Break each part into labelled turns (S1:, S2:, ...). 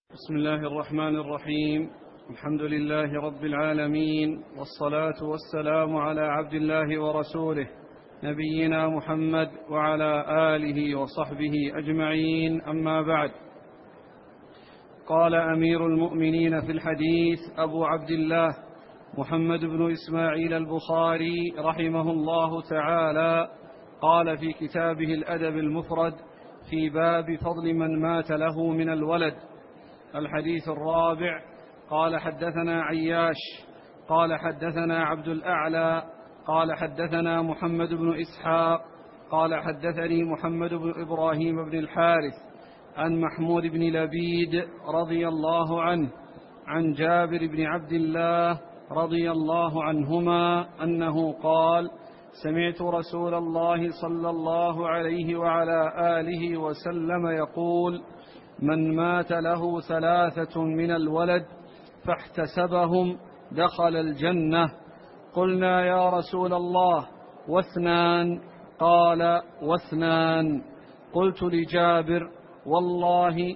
S1: بسم الله الرحمن الرحيم. الحمد لله رب العالمين، والصلاة والسلام على عبد الله ورسوله نبينا محمد وعلى آله وصحبه أجمعين، أما بعد. قال أمير المؤمنين في الحديث أبو عبد الله محمد بن إسماعيل البخاري رحمه الله تعالى، قال في كتابه الأدب المفرد في باب فضل من مات له من الولد. الحديث الرابع. قال حدثنا عياش قال حدثنا عبد الأعلى قال حدثنا محمد بن إسحاق قال حدثني محمد بن إبراهيم بن الحارث عن محمود بن لبيد رضي الله عنه عن جابر بن عبد الله رضي الله عنهما أنه قال: سمعت رسول الله صلى الله عليه وعلى آله وسلم يقول: من مات له 3 من الولد فاحتسبهم دخل الجنة. قلنا: يا رسول الله، و2؟ قال: و2. قلت لجابر: والله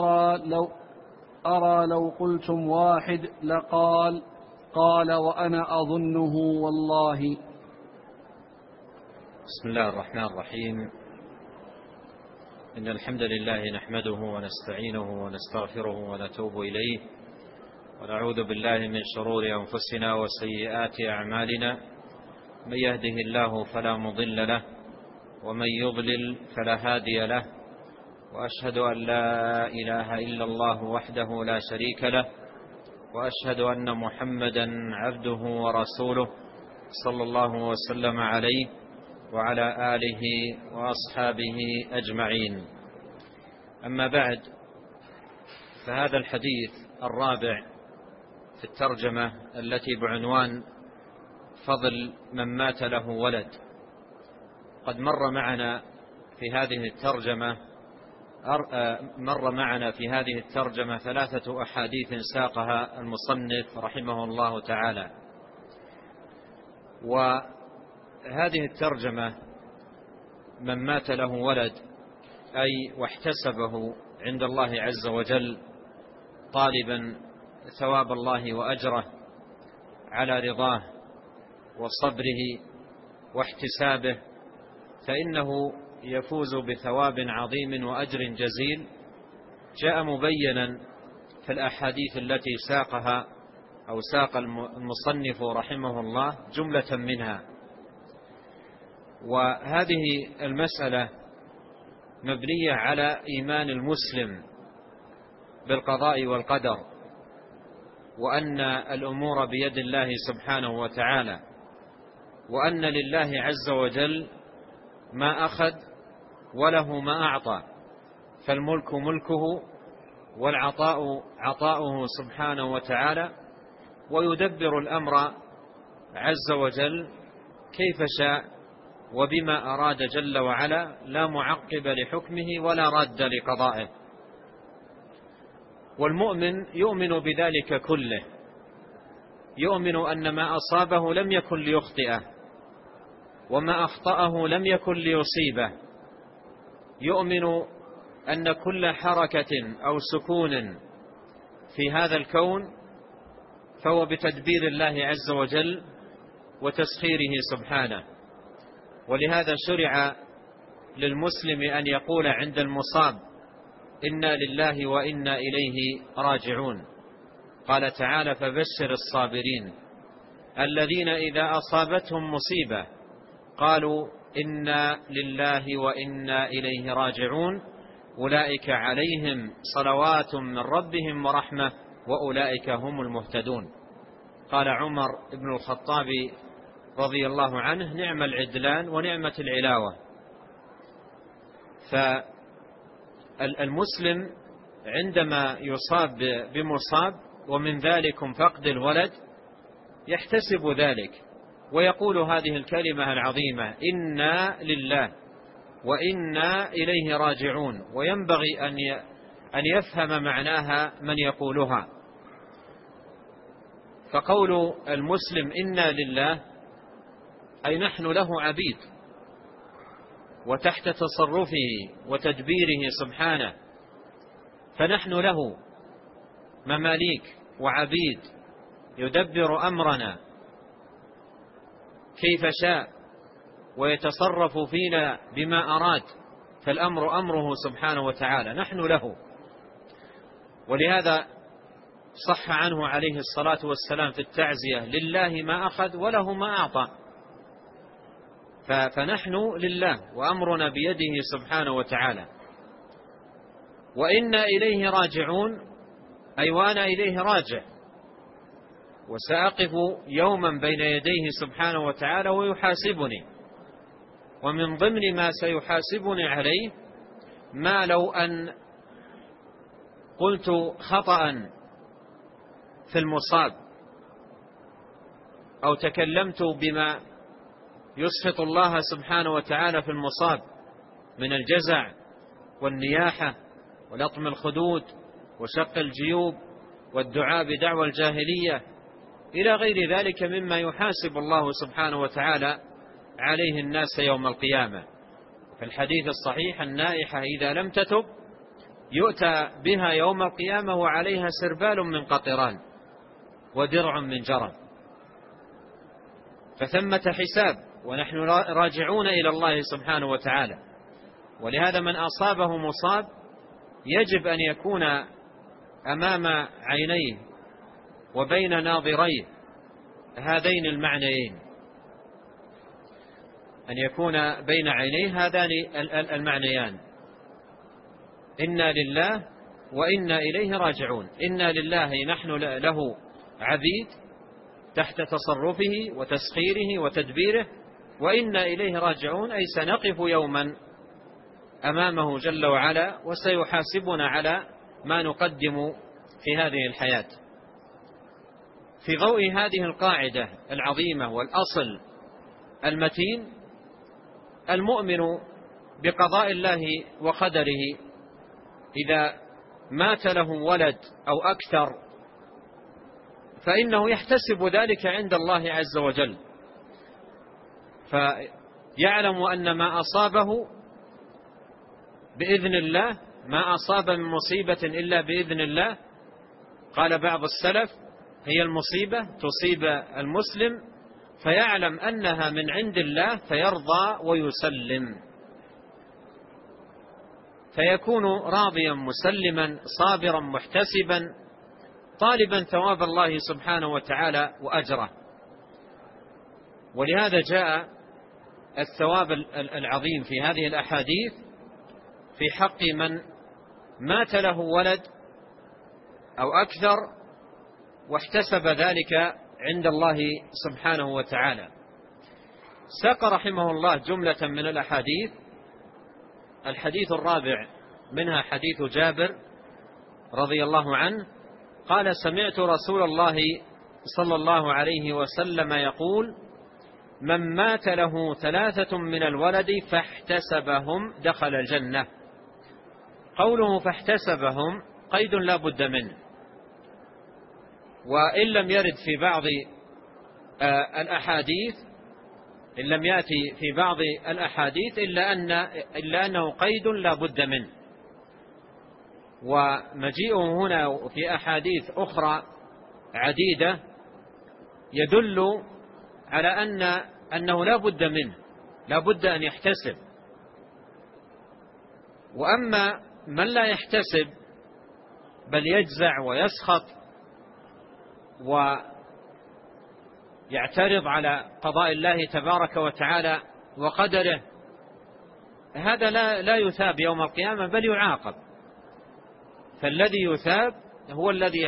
S1: أرى لو قلتم 1 لقال. قال: وأنا أظنه والله.
S2: بسم الله الرحمن الرحيم. إن الحمد لله نحمده ونستعينه ونستغفره ونتوب إليه، ونعوذ بالله من شرور أنفسنا وسيئات أعمالنا. من يهده الله فلا مضل له، ومن يضلل فلا هادي له، وأشهد أن لا إله إلا الله وحده لا شريك له، وأشهد أن محمدا عبده ورسوله صلى الله وسلم عليه وعلى آله وأصحابه أجمعين. أما بعد، فهذا الحديث الرابع في الترجمة التي بعنوان فضل من مات له ولد. قد مر معنا في هذه الترجمة 3 أحاديث ساقها المصنف رحمه الله تعالى. وهذه الترجمة من مات له ولد، أي واحتسبه عند الله عز وجل طالبا ثواب الله وأجره على رضاه وصبره واحتسابه، فإنه يفوز بثواب عظيم وأجر جزيل، جاء مبينا في الأحاديث التي ساقها أو ساق المصنف رحمه الله جملة منها. وهذه المسألة مبنية على إيمان المسلم بالقضاء والقدر، وأن الأمور بيد الله سبحانه وتعالى، وأن لله عز وجل ما أخذ وله ما أعطى، فالملك ملكه والعطاء عطاؤه سبحانه وتعالى، ويدبر الأمر عز وجل كيف شاء وبما أراد جل وعلا، لا معقب لحكمه ولا راد لقضائه. والمؤمن يؤمن بذلك كله، يؤمن أن ما أصابه لم يكن ليخطئه، وما أخطأه لم يكن ليصيبه، يؤمن أن كل حركة أو سكون في هذا الكون فهو بتدبير الله عز وجل وتسخيره سبحانه. ولهذا شرع للمسلم أن يقول عند المصاب: إنا لله وإنا إليه راجعون. قال تعالى: فبشر الصابرين الذين إذا أصابتهم مصيبة قالوا إنا لله وإنا إليه راجعون، أولئك عليهم صلوات من ربهم ورحمة وأولئك هم المهتدون. قال عمر بن الخطاب رضي الله عنه: نعم العدلان ونعمة العلاوة. فالمسلم عندما يصاب بمصاب، ومن ذلك فقد الولد، يحتسب ذلك ويقول هذه الكلمة العظيمة: إنا لله وإنا إليه راجعون. وينبغي أن يفهم معناها من يقولها. فقول المسلم إنا لله أي نحن له عبيد وتحت تصرفه وتدبيره سبحانه، فنحن له مماليك وعبيد يدبر أمرنا كيف شاء ويتصرف فينا بما أراد، فالأمر أمره سبحانه وتعالى، نحن له. ولهذا صح عنه عليه الصلاة والسلام في التعزية: لله ما أخذ وله ما أعطى. فنحن لله وأمرنا بيده سبحانه وتعالى. وإنا إليه راجعون، أي وأنا إليه راجع، وسأقف يوما بين يديه سبحانه وتعالى ويحاسبني. ومن ضمن ما سيحاسبني عليه ما لو أن قلت خطأ في المصاب أو تكلمت بما يسخط الله سبحانه وتعالى في المصاب من الجزع والنياحة ولطم الخدود وشق الجيوب والدعاء بدعوى الجاهلية إلى غير ذلك مما يحاسب الله سبحانه وتعالى عليه الناس يوم القيامة. في الحديث الصحيح: النائحة إذا لم تتب يؤتى بها يوم القيامة وعليها سربال من قطران ودرع من جرب. فثمة حساب، ونحن راجعون إلى الله سبحانه وتعالى. ولهذا من أصابه مصاب يجب أن يكون أمام عينيه وبين ناظريه هذين المعنيين، أن يكون بين عينيه هذان المعنيان: إنا لله وإنا إليه راجعون. إنا لله، نحن له عبيد تحت تصرفه وتسخيره وتدبيره، وإنا إليه راجعون، أي سنقف يوما أمامه جل وعلا وسيحاسبنا على ما نقدم في هذه الحياة. في ضوء هذه القاعدة العظيمة والأصل المتين، المؤمن بقضاء الله وقدره إذا مات له ولد أو أكثر فإنه يحتسب ذلك عند الله عز وجل، فيعلم أن ما أصابه بإذن الله، ما أصاب من مصيبة إلا بإذن الله. قال بعض السلف: هي المصيبة تصيب المسلم فيعلم أنها من عند الله فيرضى ويسلم، فيكون راضيا مسلما صابرا محتسبا طالبا ثواب الله سبحانه وتعالى وأجره. ولهذا جاء الثواب العظيم في هذه الأحاديث في حق من مات له ولد أو أكثر واحتسب ذلك عند الله سبحانه وتعالى. ساق رحمه الله جملة من الأحاديث. الحديث الرابع منها حديث جابر رضي الله عنه قال: سمعت رسول الله صلى الله عليه وسلم يقول: من مات له 3 من الولد فاحتسبهم دخل الجنة. قوله فاحتسبهم قيد لا بد منه، وإن لم يرد في بعض الأحاديث، إن لم يأتي في بعض الأحاديث إلا أنه قيد لا بد منه. ومجيئه هنا في أحاديث أخرى عديدة يدل على أنه لا بد منه، لا بد أن يحتسب. وأما من لا يحتسب بل يجزع ويسخط ويعترض على قضاء الله تبارك وتعالى وقدره، هذا لا يثاب يوم القيامة بل يعاقب. فالذي يثاب هو الذي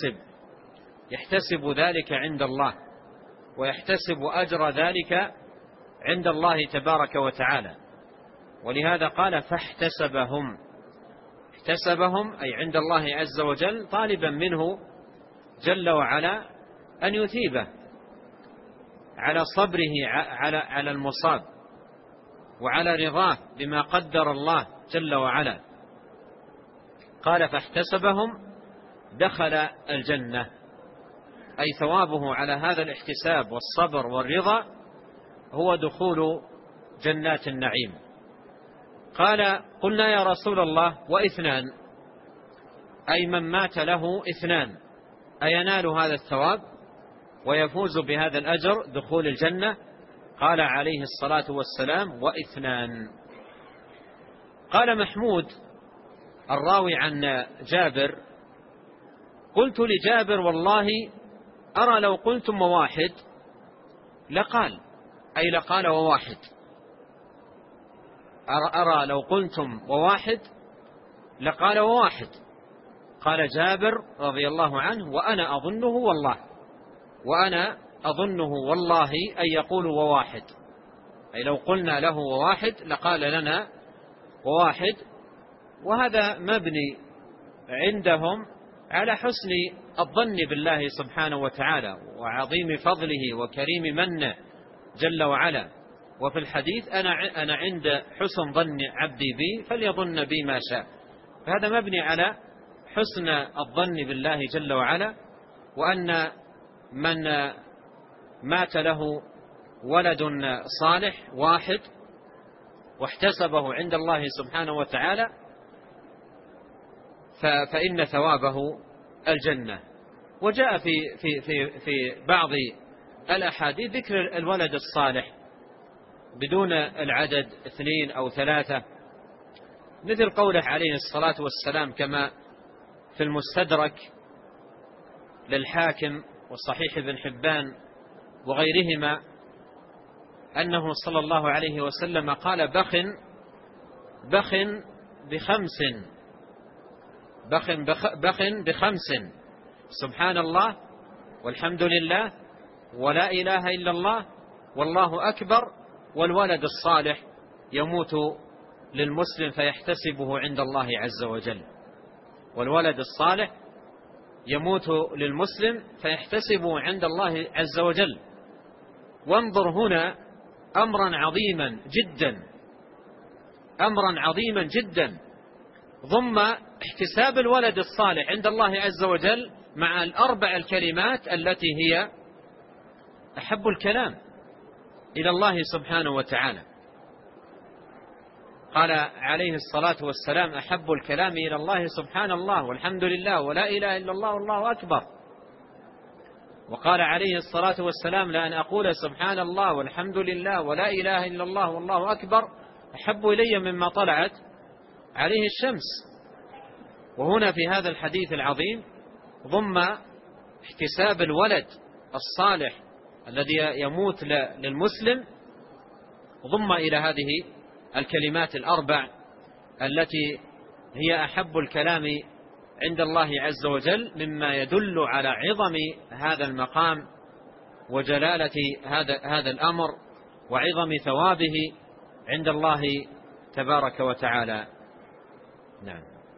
S2: يحتسب ذلك عند الله ويحتسب أجر ذلك عند الله تبارك وتعالى. ولهذا قال فاحتسبهم، احتسبهم أي عند الله عز وجل، طالبا منه جل وعلا أن يثيبه على صبره على المصاب وعلى رضاه بما قدر الله جل وعلا. قال فاحتسبهم دخل الجنة، أي ثوابه على هذا الاحتساب والصبر والرضا هو دخول جنات النعيم. قال قلنا يا رسول الله و2؟ أي من مات له اثنان أينال هذا الثواب ويفوز بهذا الأجر دخول الجنة؟ قال عليه الصلاة والسلام: واثنان. قال محمود الراوي عن جابر: قلت لجابر: والله أرى لو قلتم وواحد لقال، أي لقال وواحد، أرى لو قلتم وواحد لقال وواحد. قال جابر رضي الله عنه: وأنا أظنه والله، وأنا أظنه والله أن يقول وواحد، أي لو قلنا له وواحد لقال لنا وواحد. وهذا مبني عندهم على حسن الظن بالله سبحانه وتعالى وعظيم فضله وكريم منه جل وعلا. وفي الحديث: أنا عند حسن ظن عبدي بي فليظن بي ما شاء. فهذا مبني على حسن الظن بالله جل وعلا، وأن من مات له ولد صالح واحد واحتسبه عند الله سبحانه وتعالى فإن ثوابه الجنة. وجاء في بعض الأحاديث ذكر الولد الصالح بدون العدد 2 أو 3، مثل قوله عليه الصلاة والسلام كما في المستدرك للحاكم وصحيح ابن حبان وغيرهما، أنه صلى الله عليه وسلم قال: بخ بخمس، سبحان الله والحمد لله ولا إله إلا الله والله أكبر، والولد الصالح يموت للمسلم فيحتسبه عند الله عز وجل. والولد الصالح يموت للمسلم فيحتسبه عند الله عز وجل. وانظر هنا أمرا عظيما جدا ضم احتساب الولد الصالح عند الله عز وجل مع الأربع الكلمات التي هي أحب الكلام إلى الله سبحانه وتعالى. قال عليه الصلاة والسلام: أحب الكلام إلى الله سبحان الله والحمد لله ولا إله إلا الله والله أكبر. وقال عليه الصلاة والسلام: لأن أقول سبحان الله والحمد لله ولا إله إلا الله والله أكبر أحب إلي مما طلعت عليه الشمس. وهنا في هذا الحديث العظيم ضم احتساب الولد الصالح الذي يموت للمسلم، ضم إلى هذه الكلمات الأربع التي هي أحب الكلام عند الله عز وجل، مما يدل على عظم هذا المقام وجلالة هذا الأمر وعظم ثوابه عند الله تبارك وتعالى. نعم.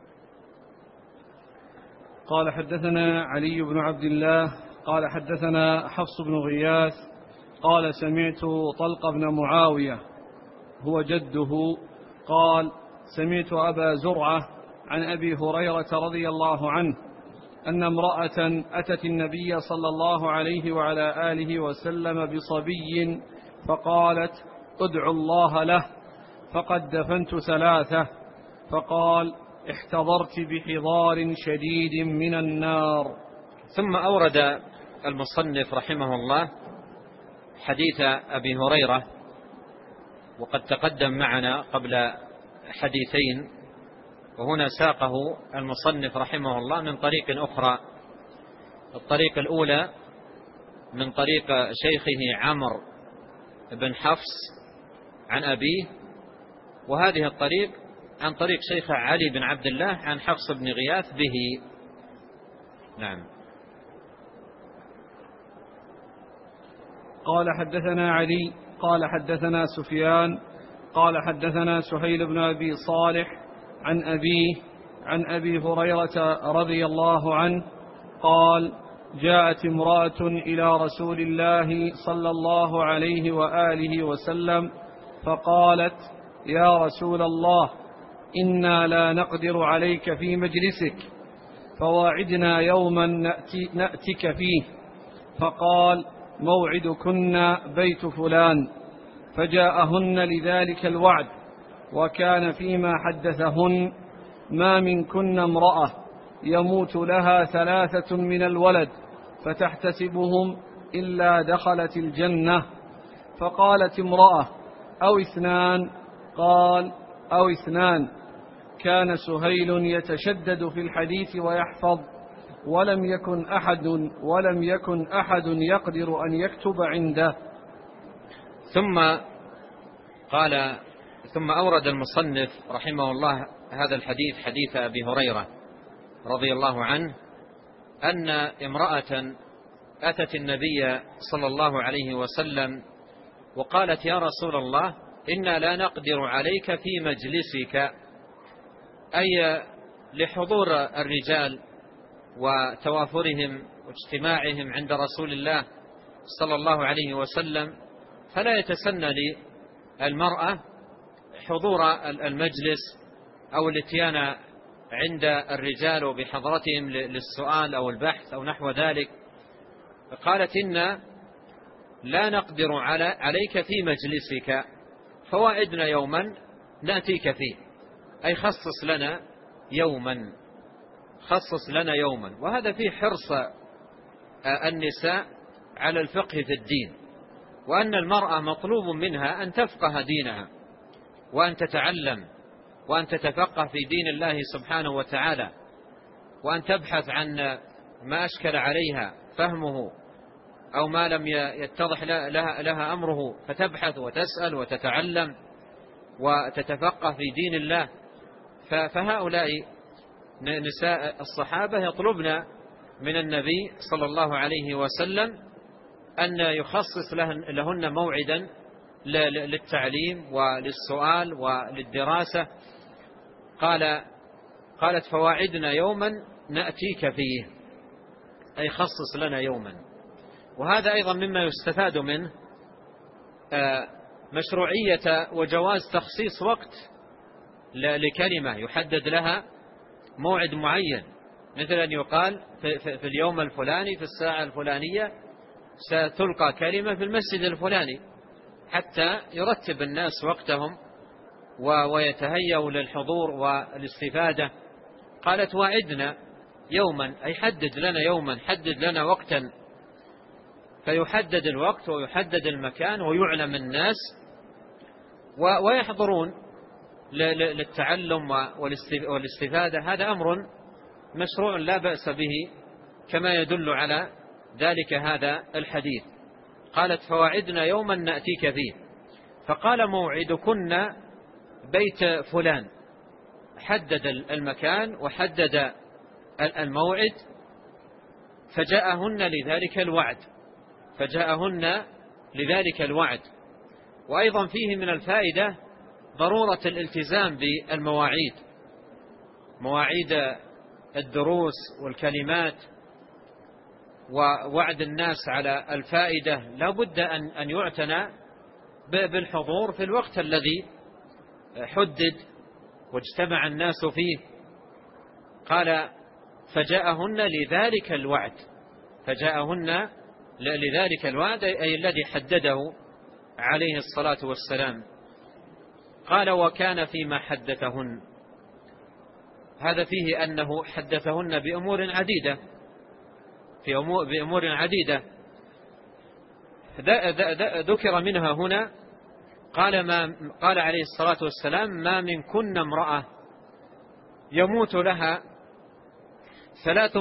S1: قال: حدثنا علي بن عبد الله قال: حدثنا حفص بن غياث قال: سمعت طلق بن معاوية هو جده قال: سمعت أبا زرعة عن أبي هريرة رضي الله عنه أن امرأة أتت النبي صلى الله عليه وعلى آله وسلم بصبي فقالت: ادعوا الله له فقد دفنت 3. فقال: احتضرت بحضار شديد من النار.
S2: ثم أورد المصنف رحمه الله حديث أبي هريرة، وقد تقدم معنا قبل حديثين، وهنا ساقه المصنف رحمه الله من طريق أخرى. الطريق الأولى من طريق شيخه عمرو بن حفص عن أبيه، وهذه الطريق عن طريق شيخ علي بن عبد الله عن حفص بن غياث به. نعم.
S1: قال: حدثنا علي قال: حدثنا سفيان قال: حدثنا سهيل بن أبي صالح عن أبيه عن أبي هريرة رضي الله عنه قال: جاءت امرأة إلى رسول الله صلى الله عليه وآله وسلم فقالت: يا رسول الله، إنا لا نقدر عليك في مجلسك، فواعدنا يوما نأتك فيه. فقال: موعدكن بيت فلان. فجاءهن لذلك الوعد، وكان فيما حدثهن: ما منكن امرأة يموت لها 3 من الولد فتحتسبهم إلا دخلت الجنة. فقالت امرأة: أو 2؟ قال: أو 2. كان سهيل يتشدد في الحديث ويحفظ، ولم يكن أحد يقدر أن يكتب عنده.
S2: ثم أورد المصنف رحمه الله هذا الحديث، حديث أبي هريرة رضي الله عنه، أن امرأة أتت النبي صلى الله عليه وسلم وقالت: يا رسول الله، إنا لا نقدر عليك في مجلسك، أي لحضور الرجال وتوافرهم واجتماعهم عند رسول الله صلى الله عليه وسلم، فلا يتسنى للمرأة حضور المجلس أو الاتيان عند الرجال وبحضرتهم للسؤال أو البحث أو نحو ذلك. قالت: إنا لا نقدر عليك في مجلسك، فوائدنا يوما نأتيك فيه، أي خصص لنا يوما. وهذا فيه حرص النساء على الفقه في الدين، وأن المرأة مطلوب منها أن تفقه دينها وأن تتعلم وأن تتفقه في دين الله سبحانه وتعالى، وأن تبحث عن ما أشكل عليها فهمه أو ما لم يتضح لها أمره، فتبحث وتسأل وتتعلم وتتفقه في دين الله. فهؤلاء نساء الصحابة يطلبن من النبي صلى الله عليه وسلم أن يخصص لهن موعدا للتعليم وللسؤال وللدراسة. قالت: فواعدنا يوما نأتيك فيه، أي خصص لنا يوما. وهذا أيضا مما يستفاد منه مشروعية وجواز تخصيص وقت لكلمة يحدد لها موعد معين، مثل أن يقال في اليوم الفلاني في الساعة الفلانية ستلقى كلمة في المسجد الفلاني، حتى يرتب الناس وقتهم ويتهيأوا للحضور والاستفادة. قالت: واعدنا يوما، أي حدد لنا يوما، حدد لنا وقتا، فيحدد الوقت ويحدد المكان ويعلم الناس ويحضرون للتعلم والاستفادة. هذا أمر مشروع لا بأس به، كما يدل على ذلك هذا الحديث. قالت: فواعدنا يوما نأتيك فيه. فقال: موعدكن بيت فلان، حدد المكان وحدد الموعد، فجاءهن لذلك الوعد. وأيضا فيه من الفائدة ضرورة الالتزام بالمواعيد، مواعيد الدروس والكلمات، ووعد الناس على الفائدة. لا بد أن يعتنى بالحضور في الوقت الذي حدد واجتمع الناس فيه. قال: فجاءهن لذلك الوعد، أي الذي حدده عليه الصلاة والسلام. قال: وكان فيما حدثهن، هذا فيه أنه حدثهن بأمور عديدة، ذكر منها هنا. قال عليه الصلاة والسلام: ما منكن امرأة يموت لها 3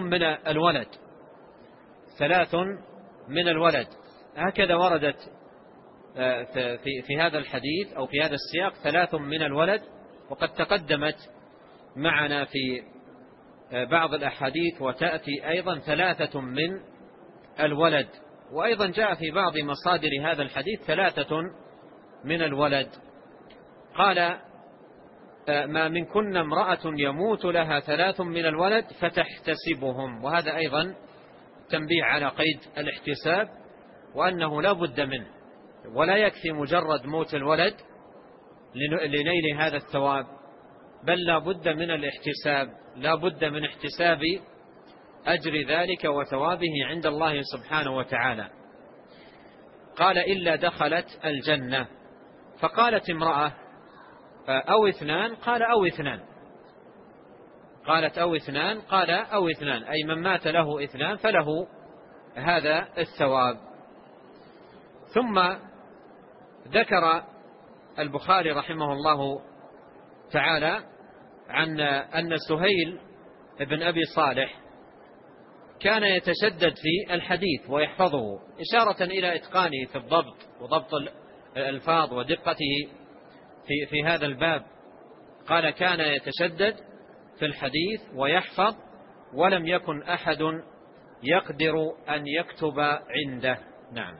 S2: من الولد. هكذا وردت في هذا الحديث أو في هذا السياق 3 من الولد، وقد تقدمت معنا في بعض الأحاديث وتأتي أيضا 3 من الولد. وأيضا جاء في بعض مصادر هذا الحديث 3 من الولد. قال: ما منكن امرأة يموت لها 3 من الولد فتحتسبهم. وهذا أيضا تنبيه على قيد الاحتساب، وأنه لا بد منه، ولا يكفي مجرد موت الولد لنيل هذا الثواب، بل لا بد من الاحتساب، لا بد من احتساب أجر ذلك وثوابه عند الله سبحانه وتعالى. قال: إلا دخلت الجنة. فقالت امرأة: أو 2؟ قال: أو 2. قالت أو اثنان، قال أو اثنان، أي من مات له اثنان فله هذا الثواب. ثم ذكر البخاري رحمه الله تعالى عن أن سهيل بن أبي صالح كان يتشدد في الحديث ويحفظه، إشارة إلى إتقانه في الضبط وضبط الألفاظ ودقته في هذا الباب. قال كان يتشدد في الحديث ويحفظ، ولم يكن أحد يقدر أن يكتب عنده. نعم.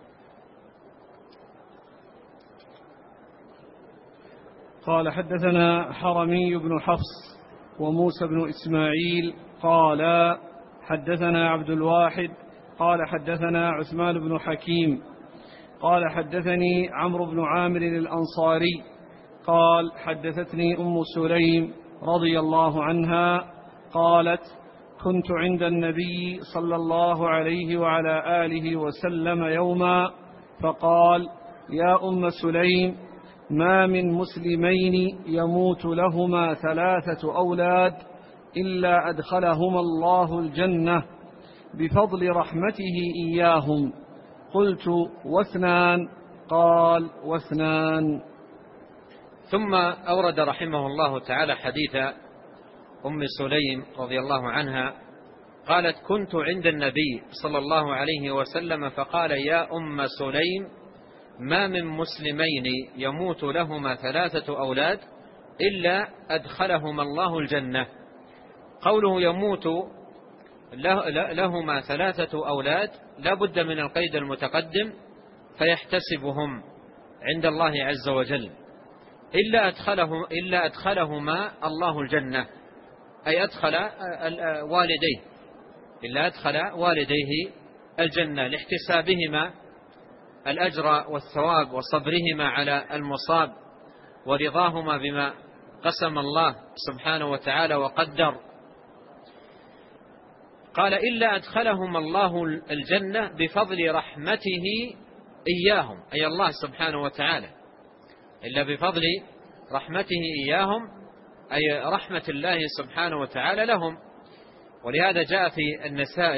S1: قال حدثنا حرمي بن حفص وموسى بن إسماعيل قال حدثنا عبد الواحد قال حدثنا عثمان بن حكيم قال حدثني عمرو بن عامر الأنصاري قال حدثتني أم سليم رضي الله عنها قالت كنت عند النبي صلى الله عليه وعلى آله وسلم يوما فقال يا أم سليم ما من مسلمين يموت لهما 3 أولاد إلا أدخلهما الله الجنة بفضل رحمته إياهم. قلت واثنان؟ قال واثنان.
S2: ثم أورد رحمه الله تعالى حديث أم سليم رضي الله عنها قالت كنت عند النبي صلى الله عليه وسلم فقال يا أم سليم ما من مسلمين يموت لهما 3 أولاد إلا أدخلهما الله الجنة. قوله يموت لهما 3 أولاد لا بد من القيد المتقدم فيحتسبهم عند الله عز وجل، إلا أدخلهما الله الجنة، أي أدخل والديه، إلا أدخل والديه الجنة لاحتسابهما الأجر والثواب وصبرهما على المصاب ورضاهما بما قسم الله سبحانه وتعالى وقدر. قال إلا أدخلهما الله الجنة بفضل رحمته إياهم، أي الله سبحانه وتعالى، إلا بفضل رحمته إياهم، أي رحمة الله سبحانه وتعالى لهم. ولهذا جاء في النساء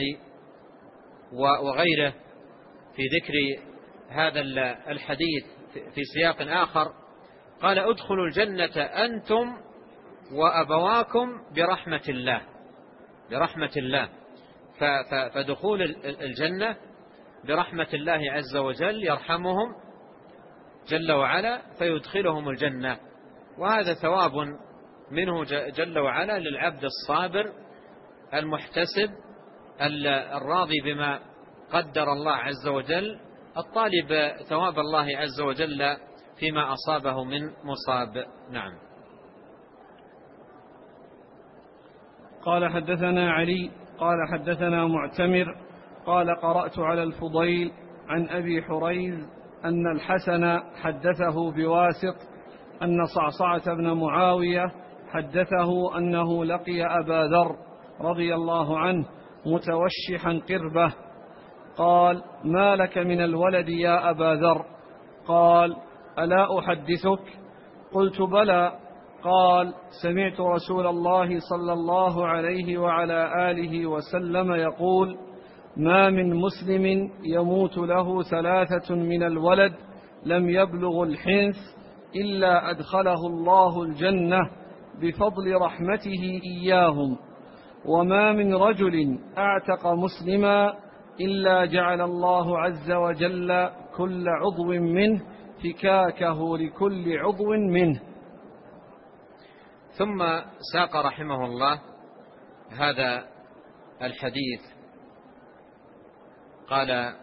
S2: وغيره في ذكر هذا الحديث في سياق آخر قال ادخلوا الجنة أنتم وأبواكم برحمة الله، برحمة الله. فدخول الجنة برحمة الله عز وجل يرحمهم جل وعلا فيدخلهم الجنة، وهذا ثواب منه جل وعلا للعبد الصابر المحتسب الراضي بما قدر الله عز وجل، الطالب ثواب الله عز وجل فيما أصابه من مصاب. نعم.
S1: قال حدثنا علي قال حدثنا معتمر قال قرأت على الفضيل عن أبي حريز أن الحسن حدثه بواسط أن صعصعة بن معاوية حدثه أنه لقي أبا ذر رضي الله عنه متوشحا قربة. قال ما لك من الولد يا أبا ذر؟ قال ألا أحدثك؟ قلت بلى. قال سمعت رسول الله صلى الله عليه وعلى آله وسلم يقول ما من مسلم يموت له 3 من الولد لم يبلغ الحنث إلا أدخله الله الجنة بفضل رحمته إياهم، وما من رجل أعتق مسلما إلا جعل الله عز وجل كل عضو منه فكاكه لكل عضو منه.
S2: ثم ساق رحمه الله هذا الحديث قال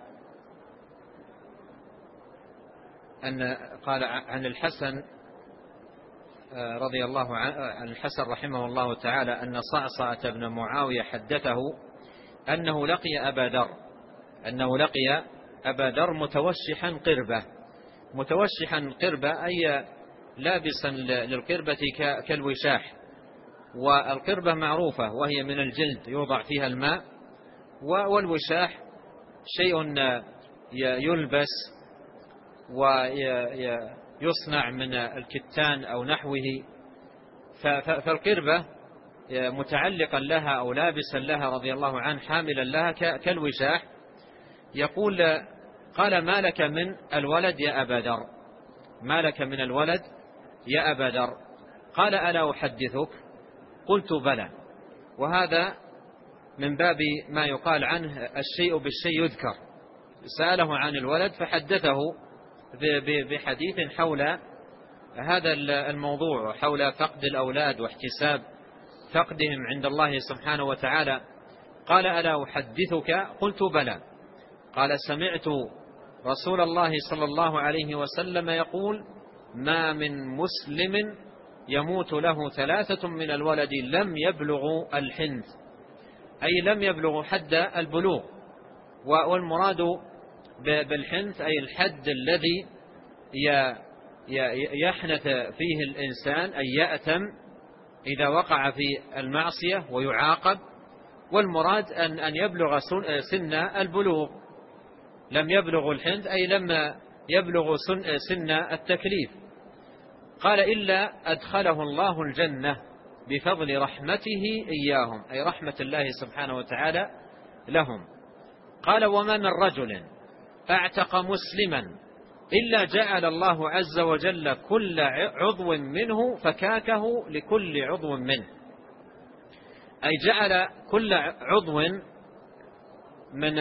S2: عن الحسن رضي الله عنه، عن الحسن رحمه الله تعالى أن صعصعة بن معاوية حدثه أنه لقي أبا ذر متوشحا قربة. متوشحا قربة أي لابسا للقربة كالوشاح، والقربة معروفة وهي من الجلد يوضع فيها الماء، والوشاح شيء يلبس ويصنع من الكتان أو نحوه. فالقربة متعلقا لها أو لابسا لها رضي الله عنه، حاملا لها كالوشاح، يقول: قال: ما لك من الولد يا أبا ذر؟ ما لك من الولد يا أبا ذر؟ قال: ألا أحدثك؟ قلت: بلى. وهذا من باب ما يقال عنه الشيء بالشيء يذكر. سأله عن الولد فحدثه بحديث حول هذا الموضوع، حول فقد الأولاد واحتساب فقدهم عند الله سبحانه وتعالى. قال: ألا أحدثك؟ قلت: بلى. قال: سمعت رسول الله صلى الله عليه وسلم يقول: ما من مسلم يموت له 3 من الولد لم يبلغوا الحنث، أي لم يبلغوا حد البلوغ. والمراد بالحنث أي الحد الذي يحنث فيه الإنسان، أي يأثم إذا وقع في المعصية ويعاقب. والمراد أن يبلغ سن البلوغ. لم يبلغ الحنث أي لم يبلغ سن التكليف. قال: إلا أدخله الله الجنة بفضل رحمته إياهم، أي رحمة الله سبحانه وتعالى لهم. قال: وما من رجل أعتق مسلما إلا جعل الله عز وجل كل عضو منه فكاكه لكل عضو منه، أي جعل كل عضو من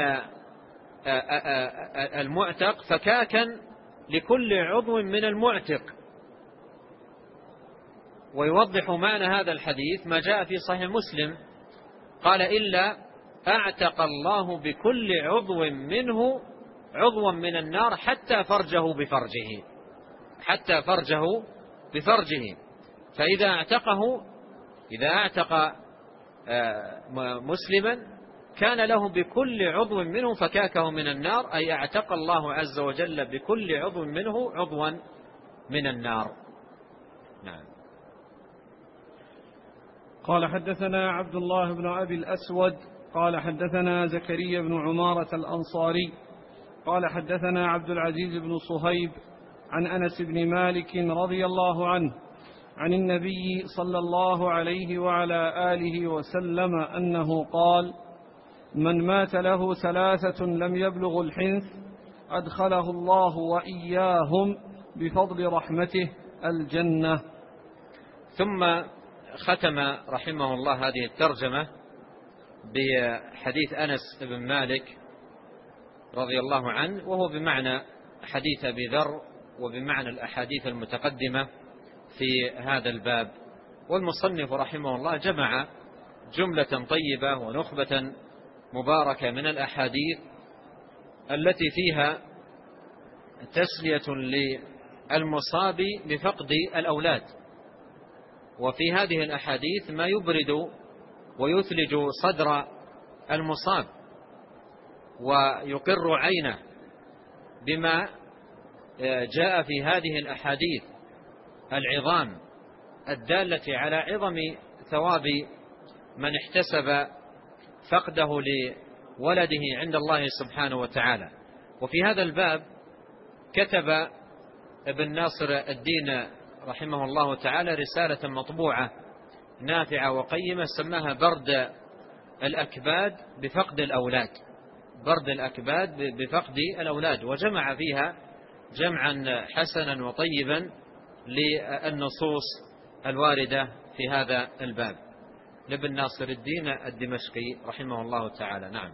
S2: المعتق فكاكا لكل عضو من المعتق. ويوضح معنى هذا الحديث ما جاء في صحيح مسلم، قال: إلا أعتق الله بكل عضو منه عضوا من النار حتى فرجه بفرجه، حتى فرجه بفرجه. فإذا أعتق مسلما كان له بكل عضو منه فكاكه من النار، أي اعتق الله عز وجل بكل عضو منه عضوا من النار. نعم.
S1: قال: حدثنا عبد الله بن أبي الأسود قال: حدثنا زكريا بن عمارة الأنصاري قال: حدثنا عبد العزيز بن صهيب عن أنس بن مالك رضي الله عنه عن النبي صلى الله عليه وعلى آله وسلم أنه قال: من مات له 3 لم يبلغ الحنث أدخله الله وإياهم بفضل رحمته الجنة.
S2: ثم ختم رحمه الله هذه الترجمة بحديث أنس بن مالك رضي الله عنه، وهو بمعنى حديث أبي ذر وبمعنى الأحاديث المتقدمة في هذا الباب. والمصنف رحمه الله جمع جملة طيبة ونخبة مباركة من الأحاديث التي فيها تسلية للمصاب بفقد الأولاد. وفي هذه الأحاديث ما يبرد ويثلج صدر المصاب ويقر عينه بما جاء في هذه الأحاديث العظام الدالة على عظم ثواب من احتسب فقده لولده عند الله سبحانه وتعالى. وفي هذا الباب كتب ابن ناصر الدين رحمه الله تعالى رسالة مطبوعة نافعة وقيمة سماها برد الأكباد بفقد الأولاد، برد الأكباد بفقد الأولاد، وجمع فيها جمعا حسنا وطيبا للنصوص الواردة في هذا الباب لابن ناصر الدين الدمشقي رحمه الله تعالى. نعم.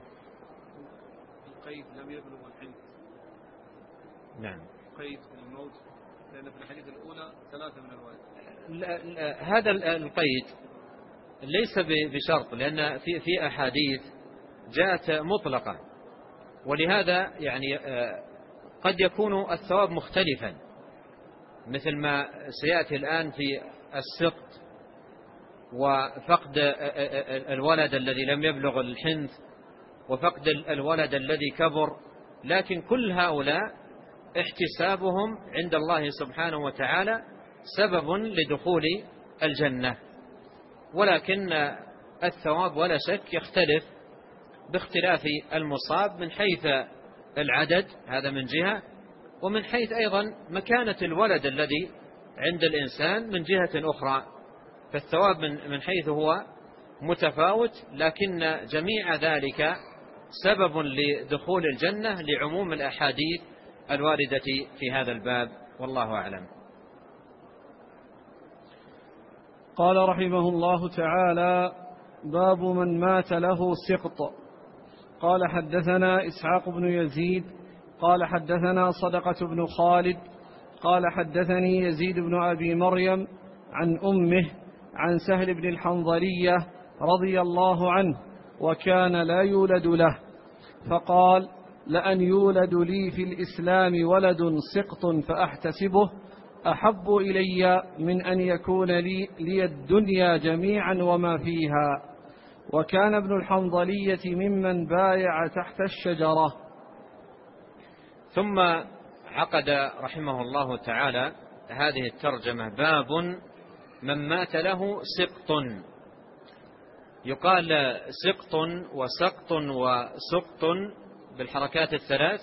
S1: القيد لم يبلغ الحنث.
S2: نعم.
S1: قيد الموت، لأن في الحديث الأولى 3 من الولد.
S2: هذا القيد ليس بشرط، لأن في أحاديث جاءت مطلقة، ولهذا يعني قد يكون الثواب مختلفا، مثل ما سيأتي الآن في السقط وفقد الولد الذي لم يبلغ الحنث وفقد الولد الذي كبر. لكن كل هؤلاء احتسابهم عند الله سبحانه وتعالى سبب لدخول الجنة، ولكن الثواب ولا شك يختلف باختلاف المصاب من حيث العدد، هذا من جهة، ومن حيث أيضا مكانة الولد الذي عند الإنسان من جهة أخرى. فالثواب من حيث هو متفاوت، لكن جميع ذلك سبب لدخول الجنة لعموم الأحاديث الواردة في هذا الباب، والله أعلم.
S1: قال رحمه الله تعالى: باب من مات له سقط. قال حدثنا إسحاق بن يزيد قال حدثنا صدقة بن خالد قال حدثني يزيد بن أبي مريم عن أمه عن سهل بن الحنظلية رضي الله عنه، وكان لا يولد له، فقال: لأن يولد لي في الإسلام ولد سقط فأحتسبه أحب إلي من أن يكون لي الدنيا جميعا وما فيها. وكان ابن الحنظلية ممن بايع تحت الشجرة.
S2: ثم عقد رحمه الله تعالى هذه الترجمة: باب من مات له سقط. يقال سقط وسقط وسقط بالحركات الثلاث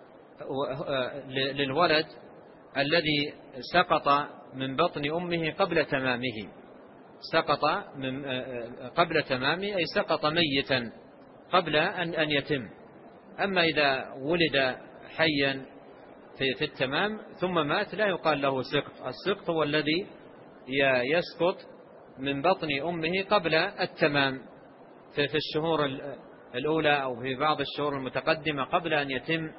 S2: للولد الذي سقط من بطن أمه قبل تمامه. سقط قبل تمامه أي سقط ميتا قبل أن يتم. أما إذا ولد حيا في التمام ثم مات لا يقال له سقط. السقط هو الذي يسقط من بطن أمه قبل التمام في الشهور الأولى أو في بعض الشهور المتقدمة قبل أن يتم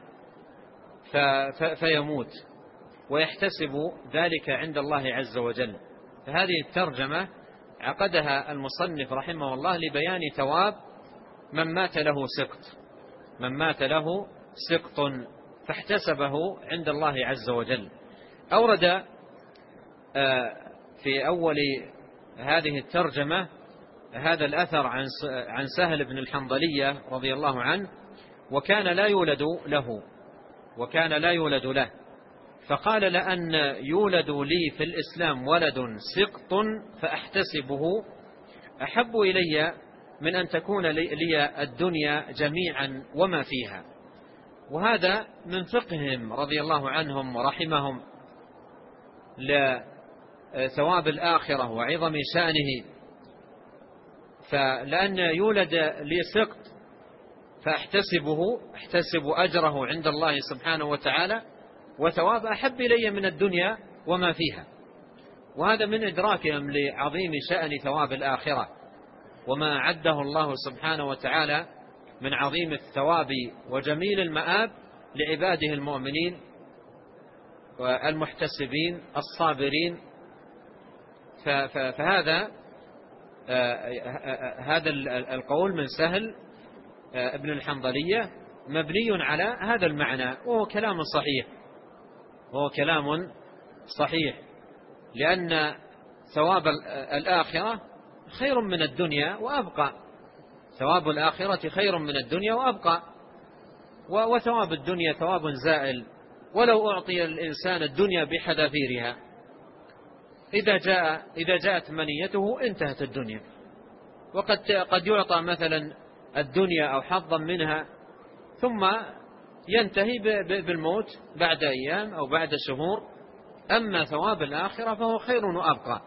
S2: فيموت، ويحتسب ذلك عند الله عز وجل. فهذه الترجمة عقدها المصنف رحمه الله لبيان ثواب من مات له سقط، من مات له سقط فاحتسبه عند الله عز وجل. أورد في أول هذه الترجمة هذا الأثر عن سهل بن الحنظلية رضي الله عنه: وكان لا يولد له، فقال: لأن يولد لي في الإسلام ولد سقط فأحتسبه أحب إلي من أن تكون لي الدنيا جميعا وما فيها. وهذا من فقههم رضي الله عنهم ورحمهم لثواب الآخرة وعظم شأنه. فلأن يولد لي سقط أحتسب أجره عند الله سبحانه وتعالى وثواب أحب إلي من الدنيا وما فيها. وهذا من إدراكهم لعظيم شأن ثواب الآخرة وما أعده الله سبحانه وتعالى من عظيم الثواب وجميل المآب لعباده المؤمنين والمحتسبين الصابرين. فهذا القول من سهل ابن الحنظلية مبني على هذا المعنى، وهو كلام صحيح، لأن ثواب الآخرة خير من الدنيا وأبقى. ثواب الآخرة خير من الدنيا وأبقى، وثواب الدنيا ثواب زائل، ولو أعطي الإنسان الدنيا بحذافيرها إذا جاءت منيته انتهت الدنيا. وقد يعطى مثلا الدنيا أو حظا منها ثم ينتهي بالموت بعد أيام أو بعد شهور. أما ثواب الآخرة فهو خير وأبقى.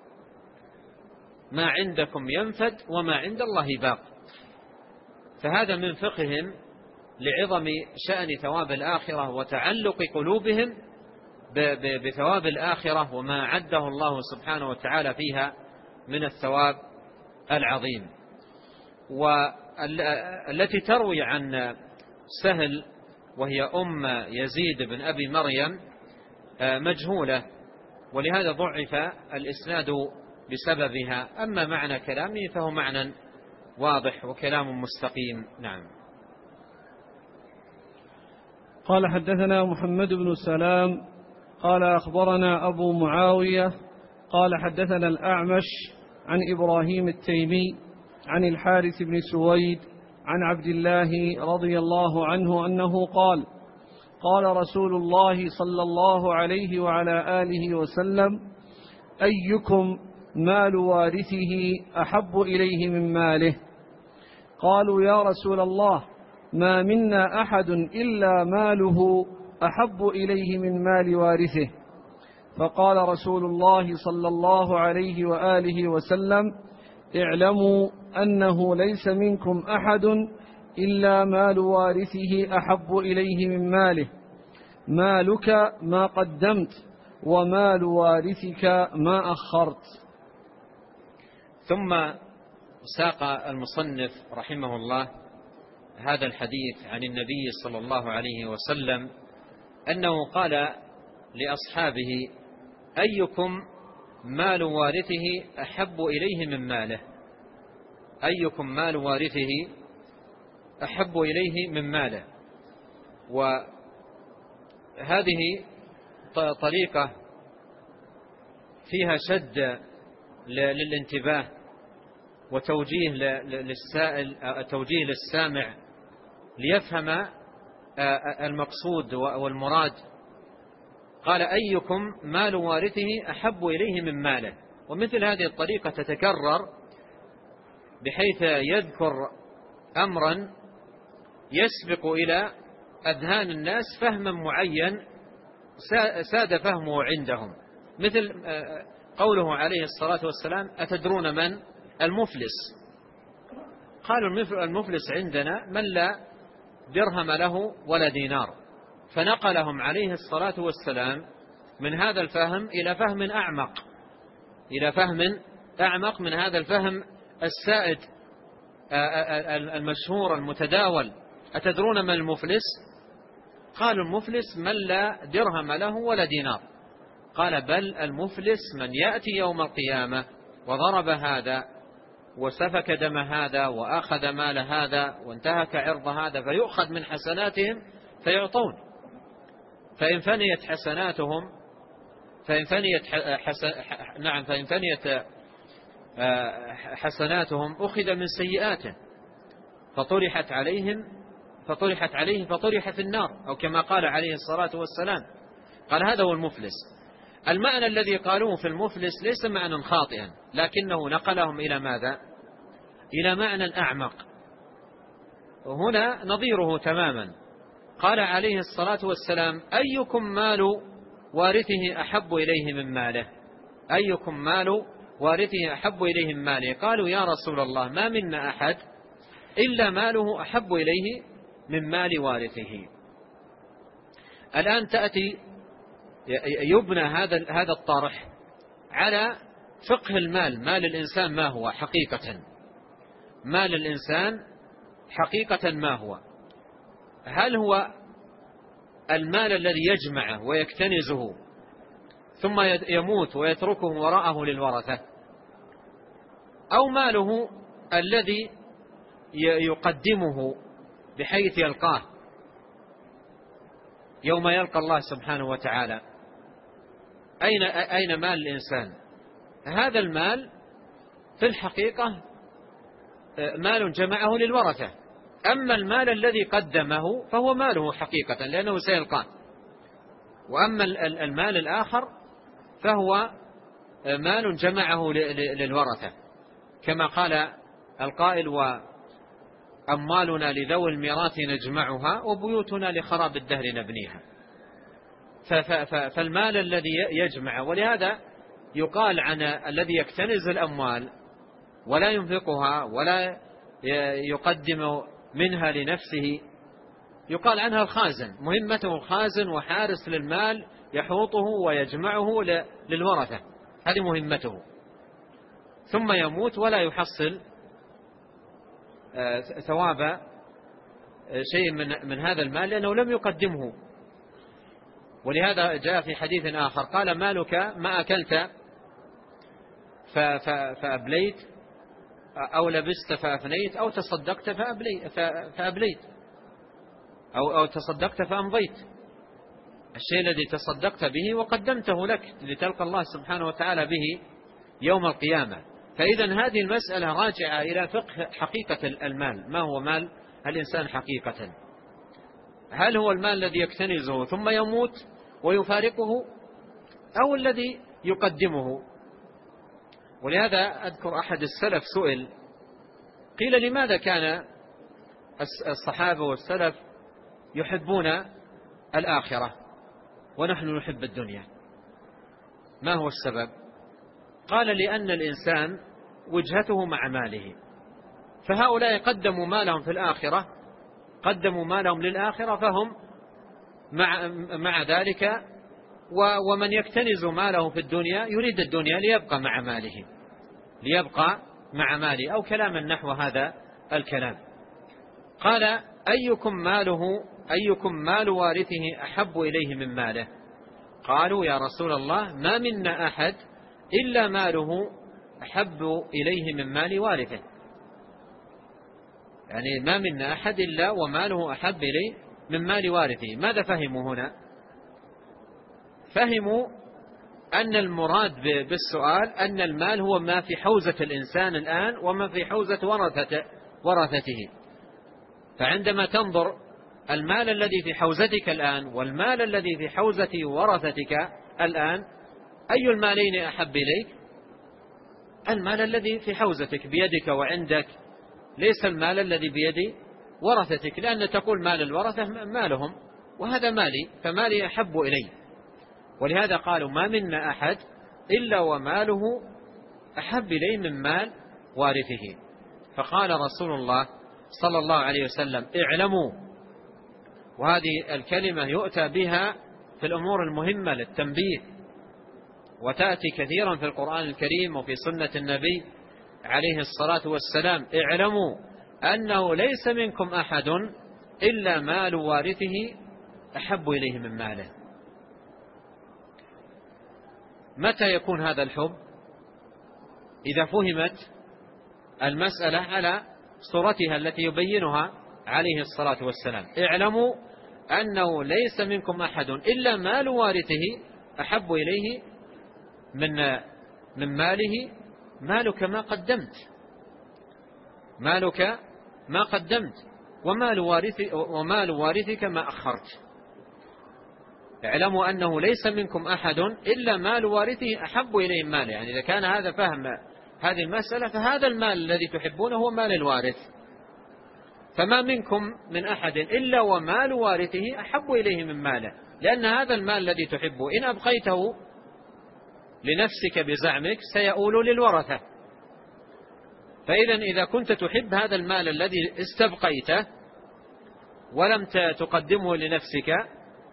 S2: ما عندكم ينفد وما عند الله باق. فهذا من فقههم لعظم شأن ثواب الآخرة وتعلق قلوبهم بثواب الآخرة وما عده الله سبحانه وتعالى فيها من الثواب العظيم. والتي تروي عن سهل وهي أم يزيد بن أبي مريم مجهولة، ولهذا ضعف الإسناد بسببها. أما معنى كلامه فهو معنى واضح وكلام مستقيم. نعم.
S1: قال حدثنا محمد بن سلام قال أخبرنا أبو معاوية قال حدثنا الأعمش عن إبراهيم التيمي عن الحارث بن سويد عن عبد الله رضي الله عنه أنه قال: قال رسول الله صلى الله عليه وعلى آله وسلم: أيكم مال وارثه أحب إليه من ماله؟ قالوا: يا رسول الله، ما منا أحد إلا ماله أحب إليه من مال وارثه. فقال رسول الله صلى الله عليه وآله وسلم: اعلموا أنه ليس منكم أحد إلا مال وارثه أحب إليه من ماله، مالك ما قدمت ومال وارثك ما أخرت.
S2: ثم ساق المصنف رحمه الله هذا الحديث عن النبي صلى الله عليه وسلم أنه قال لأصحابه: أيكم مال وارثه أحب إليه من ماله، أيكم مال وارثه أحب إليه من ماله. وهذه طريقة فيها شد للانتباه وتوجيه للسائل، توجيه للسامع ليفهم المقصود والمراد. قال: أيكم مال وارثه أحب إليه من ماله. ومثل هذه الطريقة تتكرر بحيث يذكر أمرا يسبق إلى أذهان الناس فهما معين ساد فهمه عندهم، مثل قوله عليه الصلاة والسلام: أتدرون من المفلس؟ قالوا: المفلس عندنا من لا درهم له ولا دينار. فنقلهم عليه الصلاة والسلام من هذا الفهم إلى فهم أعمق، إلى فهم أعمق من هذا الفهم السائد المشهور المتداول. أتدرون من المفلس؟ قالوا: المفلس من لا درهم له ولا دينار. قال: بل المفلس من يأتي يوم القيامة وضرب هذا وسفك دم هذا وأخذ مال هذا وانتهك عرض هذا، فيؤخذ من حسناتهم فيعطون، فإن فنيت حسناتهم حسناتهم أخذ من سيئاتهم فطرحت عليه فطرح في النار، أو كما قال عليه الصلاة والسلام. قال: هذا هو المفلس. المعنى الذي قالوه في المفلس ليس معنى خاطئا، لكنه نقلهم إلى ماذا؟ إلى معنى أعمق. هنا نظيره تماما. قال عليه الصلاة والسلام: أيكم مال وارثه أحب إليه من ماله، أيكم مال وارثه أحب إليه من ماله. قالوا: يا رسول الله، ما منا أحد إلا ماله أحب إليه من مال وارثه. الآن تأتي يبنى هذا الطرح على فقه المال. مال الإنسان ما هو حقيقة؟ مال الإنسان حقيقة ما هو؟ هل هو المال الذي يجمعه ويكتنزه ثم يموت ويتركه وراءه للورثة، أو ماله الذي يقدمه بحيث يلقاه يوم يلقى الله سبحانه وتعالى؟ أين مال الإنسان؟ هذا المال في الحقيقة مال جمعه للورثة، أما المال الذي قدمه فهو ماله حقيقة لأنه سيلقاه، وأما المال الآخر فهو مال جمعه للورثة، كما قال القائل: وأموالنا لذوي الميراث نجمعها وبيوتنا لخراب الدهر نبنيها. فالمال الذي يجمع، ولهذا يقال عن الذي يكتنز الأموال ولا ينفقها ولا يقدم منها لنفسه، يقال عنها الخازن، مهمته الخازن وحارس للمال يحوطه ويجمعه للورثة، هذه مهمته، ثم يموت ولا يحصل ثواب شيء من هذا المال لأنه لم يقدمه. ولهذا جاء في حديث آخر قال: مالك ما أكلت فأبليت، أو لبست فأفنيت، أو تصدقت فأبليت، أو تصدقت فأمضيت. الشيء الذي تصدقت به وقدمته لك لتلقى الله سبحانه وتعالى به يوم القيامة. فإذا هذه المسألة راجعة إلى فقه حقيقة المال. ما هو مال الإنسان حقيقة؟ هل هو المال الذي يكتنزه ثم يموت ويفارقه، أو الذي يقدمه؟ ولهذا أذكر أحد السلف سئل، قيل: لماذا كان الصحابة والسلف يحبون الآخرة ونحن نحب الدنيا؟ ما هو السبب؟ قال لأن الإنسان وجهته مع ماله، فهؤلاء قدموا مالهم في الآخرة، قدموا مالهم للآخرة، فهم مع ذلك. ومن يكتنز ماله في الدنيا يريد الدنيا ليبقى مع ماله، ليبقى مع ماله، أو كلاما نحو هذا الكلام. قال أيكم مال وارثه أحب إليه من ماله؟ قالوا يا رسول الله ما منا أحد إلا ماله أحب إليه من مال وارثه، يعني ما منا أحد إلا وماله أحب إليه من مال وارثه. ماذا فهموا هنا؟ فهموا أن المراد بالسؤال أن المال هو ما في حوزة الإنسان الآن وما في حوزة ورثته. فعندما تنظر المال الذي في حوزتك الآن والمال الذي في حوزة ورثتك الآن، أي المالين أحب إليك؟ المال الذي في حوزتك بيدك وعندك، ليس المال الذي بيد ورثتك، لأن تقول مال الورثة مالهم وهذا مالي، فمالي أحب إلي. ولهذا قالوا ما منا أحد إلا وماله أحب إليه من مال وارثه. فقال رسول الله صلى الله عليه وسلم اعلموا، وهذه الكلمة يؤتى بها في الأمور المهمة للتنبيه، وتأتي كثيرا في القرآن الكريم وفي سنة النبي عليه الصلاة والسلام. اعلموا أنه ليس منكم أحد إلا مال وارثه أحب إليه من ماله. متى يكون هذا الحب؟ إذا فهمت المسألة على صورتها التي يبينها عليه الصلاة والسلام. اعلموا أنه ليس منكم أحد إلا مال وارثه أحب إليه من ماله. مالك ما قدمت، مالك ما قدمت، ومال وارثك ما أخرت. اعلموا أنه ليس منكم أحد إلا مال وارثه أحب إليه ماله. يعني إذا كان هذا فهم هذه المسألة، فهذا المال الذي تحبونه هو مال الوارث. فما منكم من أحد إلا ومال وارثه أحب إليه من ماله، لأن هذا المال الذي تحبه إن أبقيته لنفسك بزعمك سيؤول للورثة. إذا كنت تحب هذا المال الذي استبقيته ولم تقدمه لنفسك،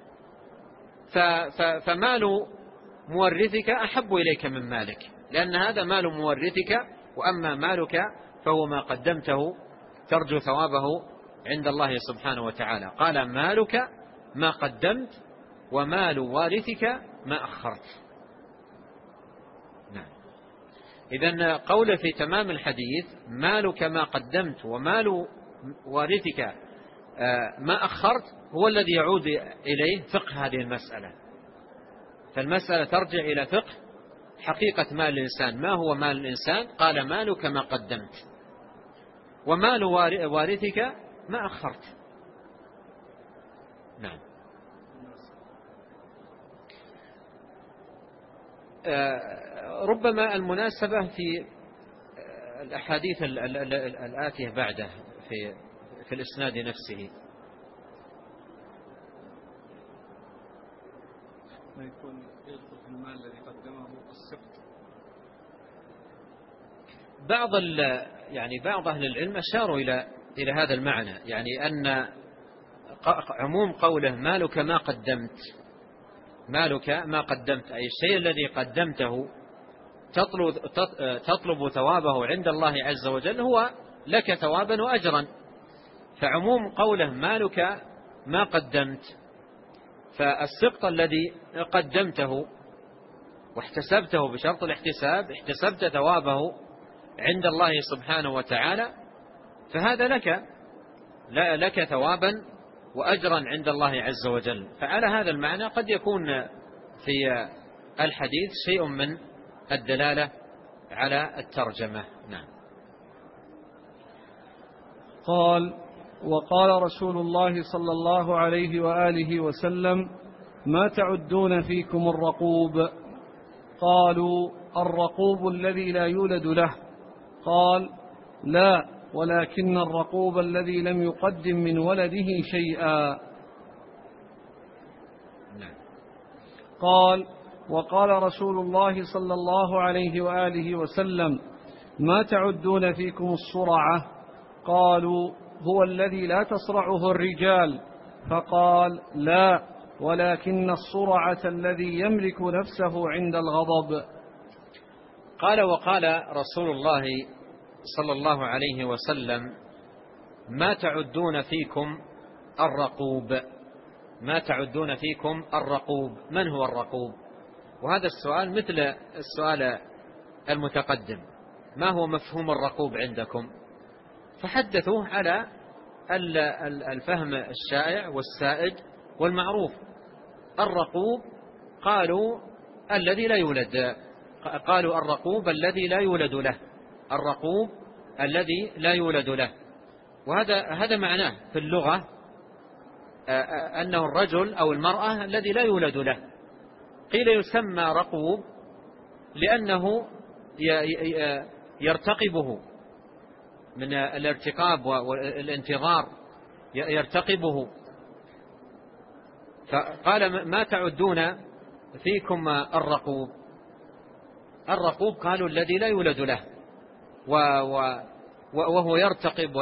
S2: فمال مورثك أحب إليك من مالك، لأن هذا مال مورثك، وأما مالك فهو ما قدمته ترجو ثوابه عند الله سبحانه وتعالى. قال مالك ما قدمت ومال وارثك ما أخرت. نعم. إذن قول في تمام الحديث مالك ما قدمت ومال وارثك ما أخرت هو الذي يعود إليه فقه هذه المسألة. فالمسألة ترجع إلى فقه حقيقة مال الإنسان. ما هو مال الإنسان؟ قال مالك ما قدمت ومال وارثك ما أخرت. نعم. ربما المناسبة في الأحاديث الآتية بعده في الإسناد نفسه.
S1: ما يكون يدخل في المال الذي قدمه السقط.
S2: بعض أهل العلم أشاروا إلى هذا المعنى، يعني أن عموم قوله مالك ما قدمت، مالك ما قدمت أي الشيء الذي قدمته تطلب ثوابه عند الله عز وجل هو لك ثوابا وأجرا. فعموم قوله مالك ما قدمت، فالسقط الذي قدمته واحتسبته بشرط الاحتساب، احتسبت ثوابه عند الله سبحانه وتعالى، فهذا لك ثوابا وأجرا عند الله عز وجل. فعلى هذا المعنى قد يكون في الحديث شيء من الدلالة على الترجمة. نعم.
S1: قال: وقال رسول الله صلى الله عليه وآله وسلم: ما تعدون فيكم الرقوب؟ قالوا: الرقوب الذي لا يولد له. قال: لا، ولكن الرقوب الذي لم يقدم من ولده شيئا. قال: وقال رسول الله صلى الله عليه وآله وسلم: ما تعدون فيكم الصرعة؟ قالوا: هو الذي لا تصرعه الرجال. فقال: لا، ولكن الصرعة الذي يملك نفسه عند الغضب.
S2: قال: وقال رسول الله صلى الله عليه وسلم: ما تعدون فيكم الرقوب؟ ما تعدون فيكم الرقوب؟ من هو الرقوب؟ وهذا السؤال مثل السؤال المتقدم: ما هو مفهوم الرقوب عندكم؟ فحدثوه على الفهم الشائع والسائد والمعروف. الرقوب قالوا الذي لا يولد، قالوا الرقوب الذي لا يولد له، الرقوب الذي لا يولد له. وهذا معناه في اللغة أنه الرجل أو المرأة الذي لا يولد له. قيل يسمى رقوب لأنه يرتقبه من الارتقاب والانتظار، يرتقبه. فقال: ما تعدون فيكم الرقوب؟ الرقوب قالوا الذي لا يولد له، وهو يرتقب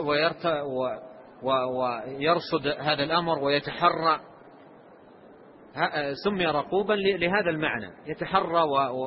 S2: ويرصد هذا الأمر ويتحرى، سمي رقوبا لهذا المعنى، يتحرى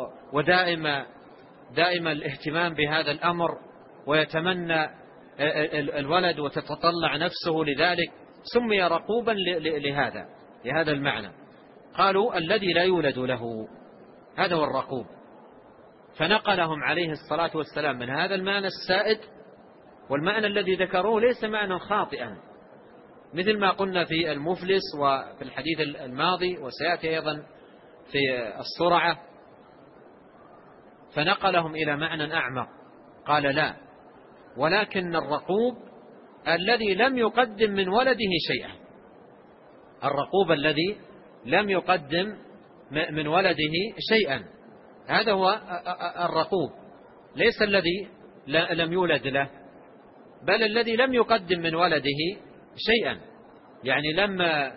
S2: دائم الاهتمام بهذا الأمر، ويتمنى الولد وتتطلع نفسه لذلك، سمي رقوبا لهذا المعنى. قالوا الذي لا يولد له، هذا هو الرقوب. فنقلهم عليه الصلاة والسلام من هذا المعنى السائد، والمعنى الذي ذكروه ليس معنى خاطئا، مثل ما قلنا في المفلس وفي الحديث الماضي، وسيأتي أيضا في الصرعة. فنقلهم إلى معنى أعمق، قال: لا، ولكن الرقوب الذي لم يقدم من ولده شيئا. الرقوب الذي لم يقدم من ولده شيئا، هذا هو الرقوب، ليس الذي لم يولد له، بل الذي لم يقدم من ولده شيئا. يعني لما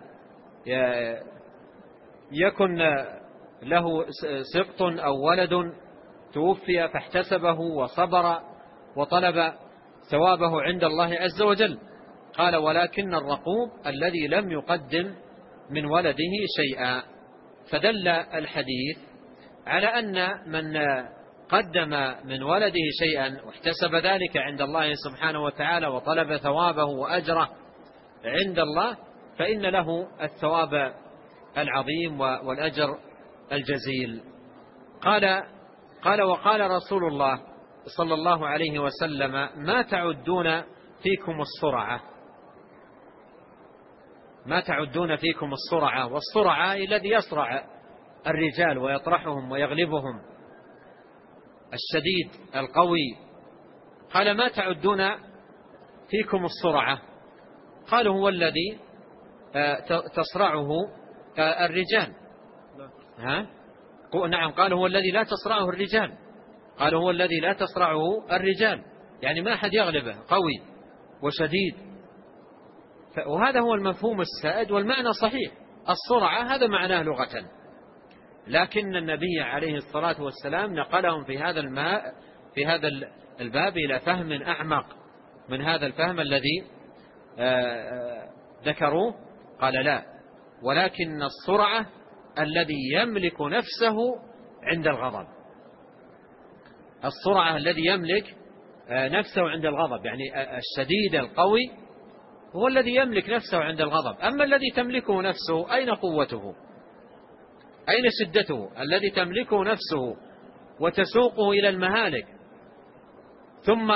S2: يكن له سقط أو ولد توفي فاحتسبه وصبر وطلب ثوابه عند الله عز وجل، قال: ولكن الرقوب الذي لم يقدم من ولده شيئا. فدل الحديث على أن من قدم من ولده شيئا واحتسب ذلك عند الله سبحانه وتعالى وطلب ثوابه وأجره عند الله، فإن له الثواب العظيم والأجر الجزيل. قال: وقال رسول الله صلى الله عليه وسلم: ما تعدون فيكم الصرعة؟ ما تعدون فيكم الصرعة؟ والصرعة الذي يصرع الرجال ويطرحهم ويغلبهم، الشديد القوي. قال: ما تعدون فيكم الصرعة؟ قالوا: هو الذي تصرعه الرجال. نعم، قالوا: هو الذي لا تصرعه الرجال. قالوا: هو الذي لا تصرعه الرجال، يعني ما أحد يغلبه، قوي وشديد. وهذا هو المفهوم السائد، والمعنى صحيح. الصرعة هذا معناه لغة، لكن النبي عليه الصلاة والسلام نقلهم في هذا الباب إلى فهم أعمق من هذا الفهم الذي ذكروه. قال: لا، ولكن الصرعة الذي يملك نفسه عند الغضب. الصرعة الذي يملك نفسه عند الغضب، يعني الشديد القوي هو الذي يملك نفسه عند الغضب. أما الذي تملكه نفسه، أين قوته؟ أين شدته؟ الذي تملكه نفسه وتسوقه إلى المهالك، ثم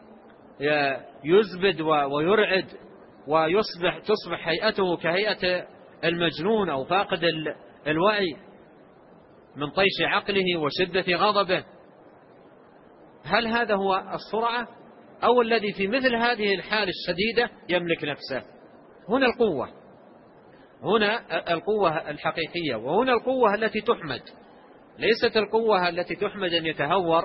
S2: يزبد ويرعد تصبح هيئته كهيئة المجنون أو فاقد الوعي من طيش عقله وشدة غضبه. هل هذا هو الصرعة، أو الذي في مثل هذه الحال الشديدة يملك نفسه؟ هنا القوة، هنا القوة الحقيقية، وهنا القوة التي تحمد، ليست القوة التي تحمد أن يتهور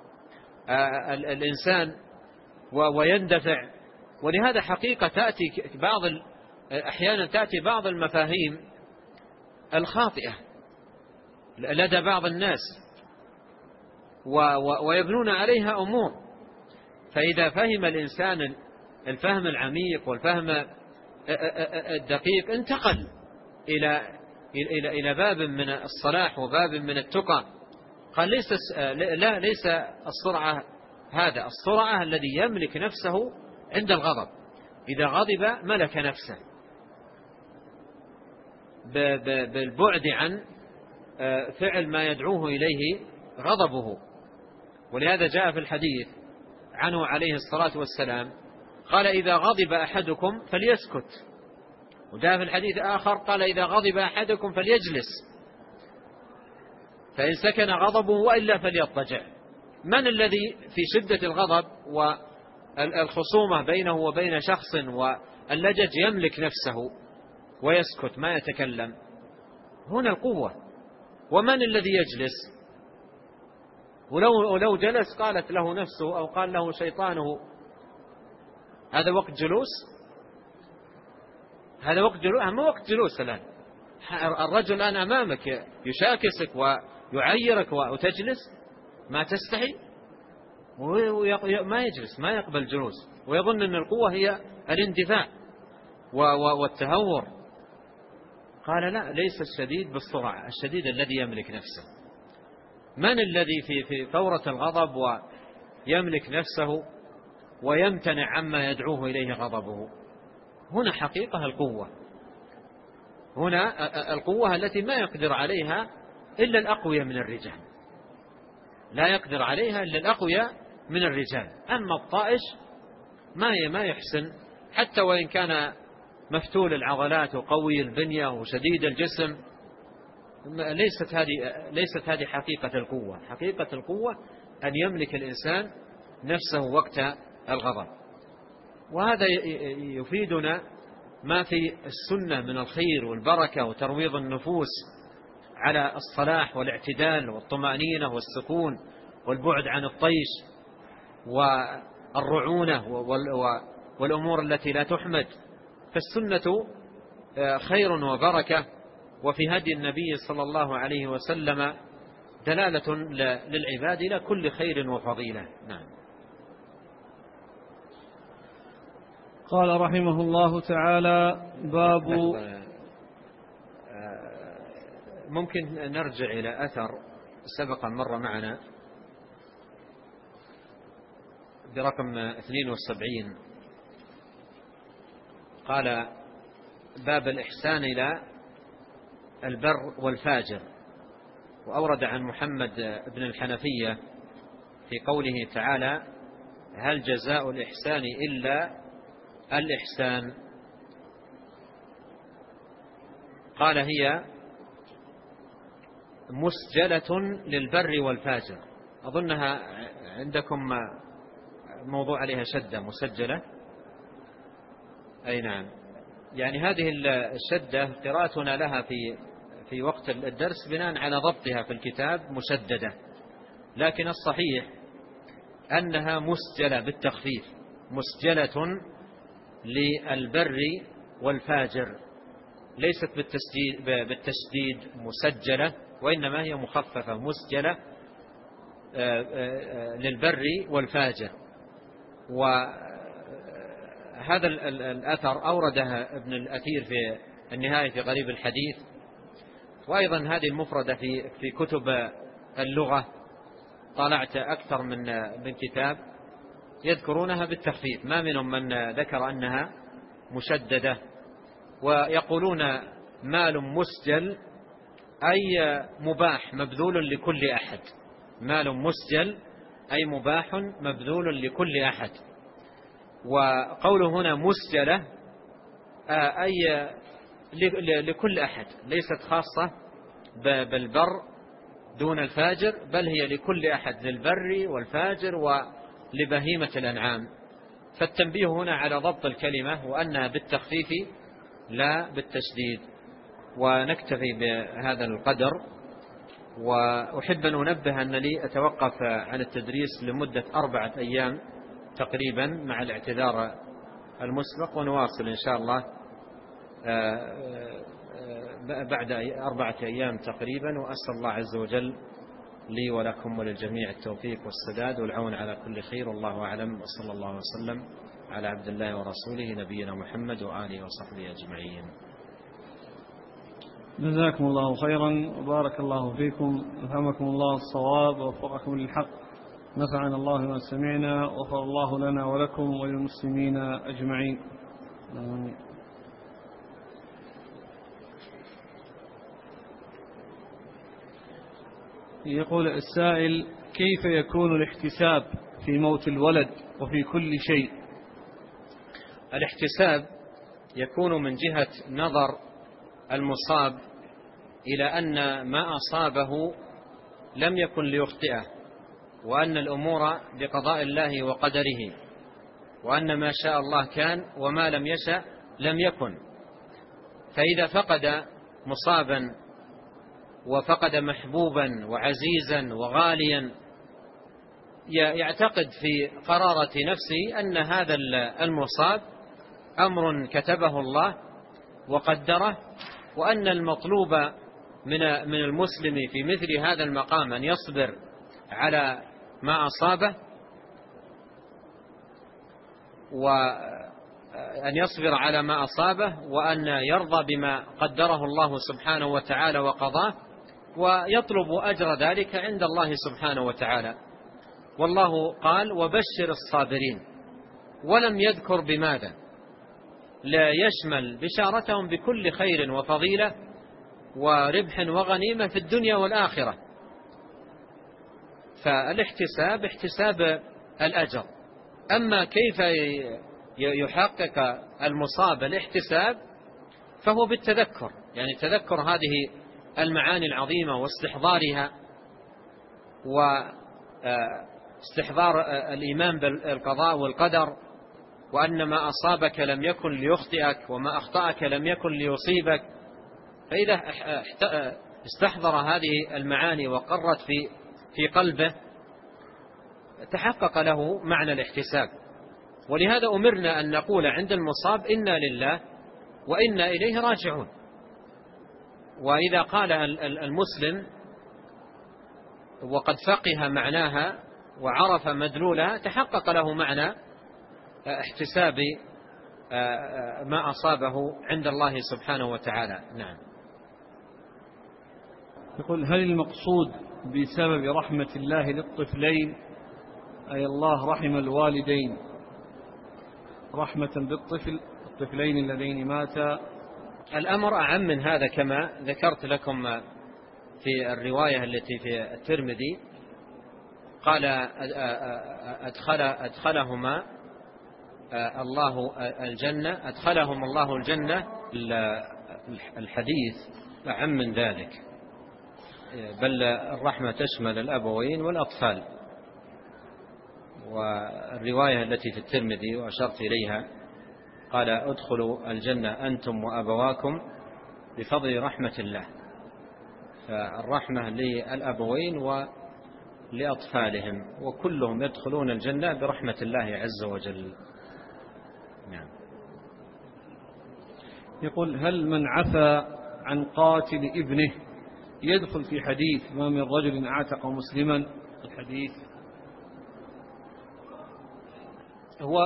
S2: الإنسان ويندفع. ولهذا حقيقة تأتي أحيانا تأتي بعض المفاهيم الخاطئة لدى بعض الناس ويبنون عليها أمور. فإذا فهم الإنسان الفهم العميق والفهم الدقيق انتقل إلى باب من الصلاح وباب من التقى. قال ليس السرعة، هذا السرعة الذي يملك نفسه عند الغضب، إذا غضب ملك نفسه بالبعد عن فعل ما يدعوه إليه غضبه. ولهذا جاء في الحديث عنه عليه الصلاة والسلام قال إذا غضب أحدكم فليسكت، وجاء في الحديث آخر قال إذا غضب أحدكم فليجلس فإن سكن غضبه وإلا فليضطجع. من الذي في شدة الغضب والخصومة بينه وبين شخص واللجج يملك نفسه ويسكت ما يتكلم؟ هنا القوة. ومن الذي يجلس؟ ولو جلس قالت له نفسه أو قال له شيطانه هذا وقت جلوس؟ هذا وقت جلوس؟ ما وقت جلوس الآن. الرجل الآن أمامك يشاكسك ويعيرك وتجلس، ما تستحي؟ ما يجلس، ما يقبل جلوس، ويظن أن القوة هي الاندفاع والتهور. قال لا، ليس الشديد بالسرعة، الشديد الذي يملك نفسه. من الذي في فورة الغضب ويملك نفسه ويمتنع عما يدعوه إليه غضبه؟ هنا حقيقة القوة، هنا القوة التي ما يقدر عليها إلا الأقوياء من الرجال، لا يقدر عليها إلا الأقوياء من الرجال. أما الطائش ما يحسن، حتى وإن كان مفتول العضلات وقوي البنية وشديد الجسم، ليست هذه حقيقة القوة. حقيقة القوة أن يملك الإنسان نفسه وقت الغضب. وهذا يفيدنا ما في السنة من الخير والبركة وترويض النفوس على الصلاح والاعتدال والطمأنينة والسكون والبعد عن الطيش والرعونة والأمور التي لا تحمد. فالسنة خير وبركة، وفي هدي النبي صلى الله عليه وسلم دلالة للعباد إلى كل خير وفضيلة. نعم.
S1: قال رحمه الله تعالى: باب.
S2: ممكن نرجع إلى أثر سبق مرة معنا برقم 72. قال: باب الإحسان إلى البر والفاجر. وأورد عن محمد بن الحنفية في قوله تعالى: هل جزاء الإحسان إلا الإحسان؟ قال: هي مسجلة للبر والفاجر. أظنها عندكم موضوع عليها شدة مسجلة. أي نعم. يعني هذه الشدة قراءتنا لها في وقت الدرس بناء على ضبطها في الكتاب مشددة، لكن الصحيح أنها مسجلة بالتخفيف، مسجلة للبر والفاجر، ليست بالتشديد مسجلة، وإنما هي مخففة مسجلة للبر والفاجر. وهذا الأثر أورده ابن الأثير في النهاية في غريب الحديث، وأيضا هذه المفردة في كتب اللغة. طالعت أكثر من كتاب يذكرونها بالتخفيف، ما منهم من ذكر أنها مشددة. ويقولون مال مسجل أي مباح مبذول لكل أحد، مال مسجل أي مباح مبذول لكل أحد. وقوله هنا مسجلة أي لكل أحد، ليست خاصة بالبر دون الفاجر، بل هي لكل أحد، للبر والفاجر ولبهيمة الأنعام. فالتنبيه هنا على ضبط الكلمة وأنها بالتخفيف لا بالتشديد. ونكتفي بهذا القدر. وأحب أن أنبه أنني أتوقف عن التدريس لمدة 4 أيام تقريبا مع الاعتذار المسبق، ونواصل إن شاء الله بعد 4 أيام تقريبا، وأسأل الله عز وجل لي ولكم وللجميع التوفيق والسداد والعون على كل خير. والله أعلم، وصلى الله وسلم على عبد الله ورسوله نبينا محمد وآله وصحبه أجمعين.
S1: جزاكم الله خيرا وبارك الله فيكم، ألهمكم الله الصواب ووفقكم للحق، نفعنا الله ما سمعنا، وغفر الله لنا ولكم وللمسلمين أجمعين. آمين. يقول السائل: كيف يكون الاحتساب في موت الولد وفي كل شيء؟
S2: الاحتساب يكون من جهة نظر المصاب إلى أن ما أصابه لم يكن ليخطئه، وأن الأمور بقضاء الله وقدره، وأن ما شاء الله كان وما لم يشأ لم يكن. فإذا فقد مصابا وفقد محبوبا وعزيزا وغاليا، يعتقد في قرارة نفسه أن هذا المصاب أمر كتبه الله وقدره، وأن المطلوب من المسلم في مثل هذا المقام أن يصبر على ما أصابه، وأن يصبر على ما أصابه، وأن يرضى بما قدره الله سبحانه وتعالى وقضاه، ويطلب أجر ذلك عند الله سبحانه وتعالى. والله قال: وبشر الصابرين، ولم يذكر بماذا، لا يشمل بشارتهم بكل خير وفضيلة وربح وغنيمة في الدنيا والآخرة. فالاحتساب احتساب الأجر. أما كيف يحقق المصاب الاحتساب، فهو بالتذكر، يعني تذكر هذه المعاني العظيمة واستحضارها، واستحضار الإيمان بالقضاء والقدر، وأن ما أصابك لم يكن ليخطئك وما أخطأك لم يكن ليصيبك. فإذا استحضر هذه المعاني وقرت في قلبه، تحقق له معنى الاحتساب. ولهذا أمرنا أن نقول عند المصاب: إنا لله وإنا إليه راجعون. وإذا قال المسلم وقد فقه معناها وعرف مدلولها، تحقق له معنى احتساب ما أصابه عند الله سبحانه وتعالى. نعم.
S1: يقول: هل المقصود بسبب رحمة الله للطفلين، أي الله رحم الوالدين رحمة بالطفلين الذين ماتا؟
S2: الأمر أعم من هذا، كما ذكرت لكم في الرواية التي في الترمذي، قال: أدخلهم الله الجنة. الحديث أعم من ذلك، بل الرحمة تشمل الأبوين والأطفال. والرواية التي في الترمذي وأشرت إليها قال: ادخلوا الجنة أنتم وأبواكم بفضل رحمة الله. فالرحمة للأبوين ولأطفالهم، وكلهم يدخلون الجنة برحمة الله عز وجل. نعم.
S1: يقول: هل من عفى عن قاتل ابنه يدخل في حديث ما من رجل اعتق مسلما؟ الحديث
S2: هو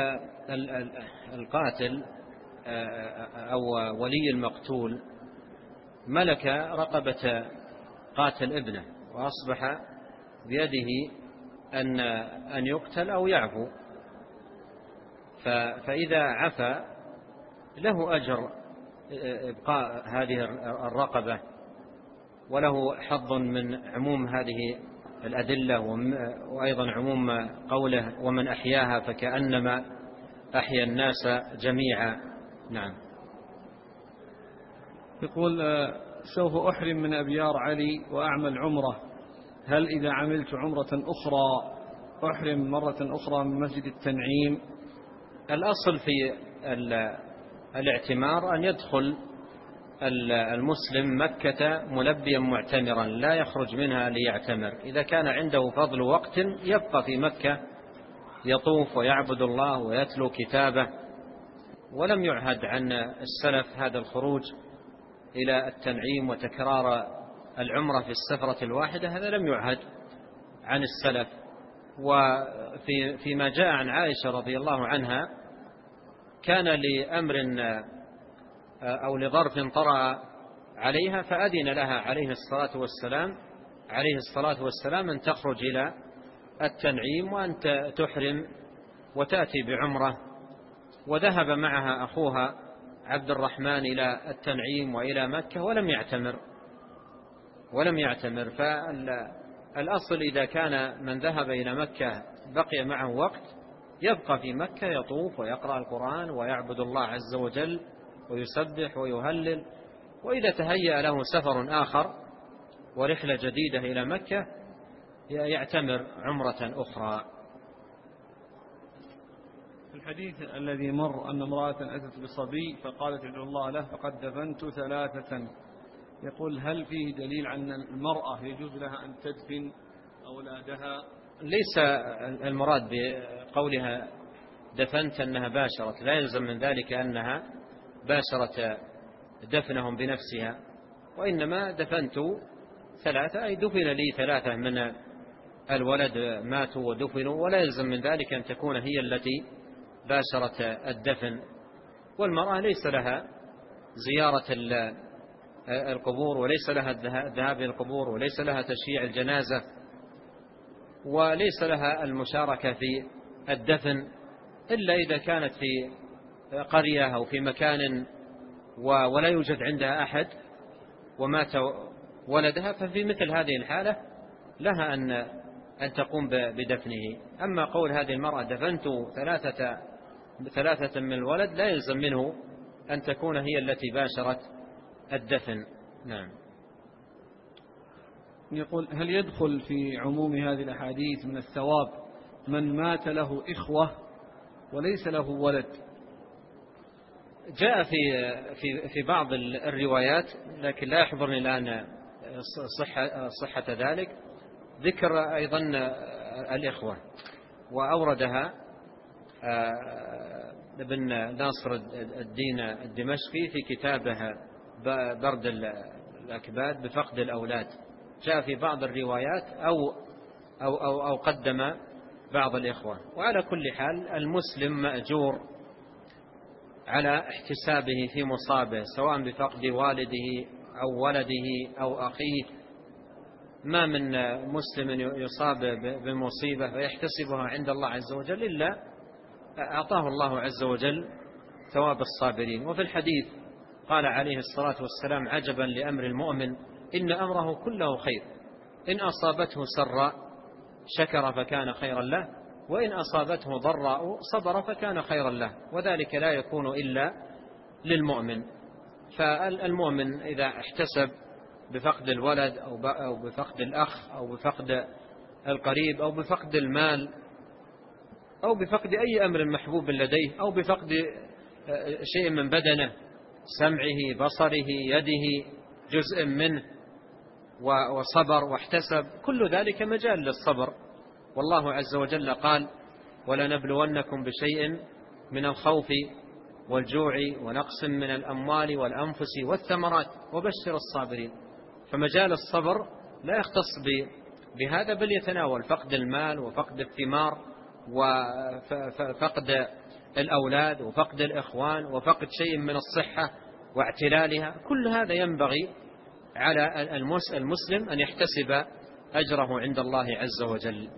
S2: القاتل أو ولي المقتول ملك رقبة قاتل ابنه، وأصبح بيده أن يقتل أو يعفو. فإذا عفى له أجر إبقاء هذه الرقبة، وله حظ من عموم هذه الأدلة، وأيضا عموم قوله: ومن أحياها فكأنما أحيا الناس جميعا. نعم.
S1: يقول: سوف أحرم من أبيار علي وأعمل عمرة، هل إذا عملت عمرة أخرى أحرم مرة أخرى من مسجد التنعيم؟
S2: الأصل في الاعتمار أن يدخل المسلم مكة ملبيا معتمرا، لا يخرج منها ليعتمر. إذا كان عنده فضل وقت يبقى في مكة يطوف ويعبد الله ويتلو كتابه، ولم يعهد عن السلف هذا الخروج إلى التنعيم وتكرار العمرة في السفرة الواحدة، هذا لم يعهد عن السلف. وفيما جاء عن عائشة رضي الله عنها كان لأمر أو لظرف طرأ عليها فأذن لها عليه الصلاة والسلام أن تخرج إلى التنعيم وأن تحرم وتأتي بعمرة، وذهب معها أخوها عبد الرحمن إلى التنعيم وإلى مكة ولم يعتمر. فالأصل إذا كان من ذهب إلى مكة بقي معه وقت يبقى في مكة يطوف ويقرأ القرآن ويعبد الله عز وجل ويسبح ويهلل، وإذا تهيأ له سفر آخر ورحلة جديدة إلى مكة يعتمر عمرة أخرى.
S1: الحديث الذي مر أن امرأة أتت بصبي فقالت ادعوا الله له فقد دفنت 3، يقول هل فيه دليل عن المرأة يجوز لها أن تدفن أولادها؟
S2: ليس المراد بقولها دفنت أنها باشرت، لا يلزم من ذلك أنها باشرت دفنهم بنفسها، وإنما دفنت 3 أي دفن لي 3 من الولد ماتوا ودفنوا، ولا يلزم من ذلك أن تكون هي التي باشرت الدفن. والمرأة ليس لها زيارة القبور، وليس لها الذهاب إلى القبور، وليس لها تشييع الجنازة، وليس لها المشاركة في الدفن إلا إذا كانت في قرية أو في مكان ولا يوجد عندها أحد ومات ولدها، ففي مثل هذه الحالة لها أن تقوم بدفنه. أما قول هذه المرأة دفنت 3 من الولد لا يلزم منه أن تكون هي التي باشرت الدفن. نعم.
S1: يقول هل يدخل في عموم هذه الأحاديث من الثواب من مات له إخوة وليس له ولد؟
S2: جاء في بعض الروايات، لكن لا يحضرني الآن صحة ذلك، ذكر أيضا الإخوة، وأوردها ابن ناصر الدين الدمشقي في كتابه برد الأكباد بفقد الأولاد. جاء في بعض الروايات أو قدم بعض الإخوة. وعلى كل حال المسلم مأجور على احتسابه في مصابه، سواء بفقد والده أو ولده أو أخيه. ما من مسلم يصاب بمصيبة فيحتسبها عند الله عز وجل إلا أعطاه الله عز وجل ثواب الصابرين. وفي الحديث قال عليه الصلاة والسلام عجبا لأمر المؤمن إن أمره كله خير، إن أصابته سراء شكر فكان خيرا له، وإن أصابته ضراء صبر فكان خيرا له، وذلك لا يكون إلا للمؤمن. فالمؤمن إذا احتسب بفقد الولد أو بفقد الأخ أو بفقد القريب أو بفقد المال أو بفقد أي أمر محبوب لديه أو بفقد شيء من بدنه، سمعه، بصره، يده، جزء منه، وصبر واحتسب، كل ذلك مجال للصبر. والله عز وجل قال ولنبلونكم بشيء من الخوف والجوع ونقص من الأموال والأنفس والثمرات وبشر الصابرين. فمجال الصبر لا يختص بهذا، بل يتناول فقد المال وفقد الثمار وفقد الأولاد وفقد الإخوان وفقد شيء من الصحة واعتلالها. كل هذا ينبغي على المسلم أن يحتسب أجره عند الله عز وجل.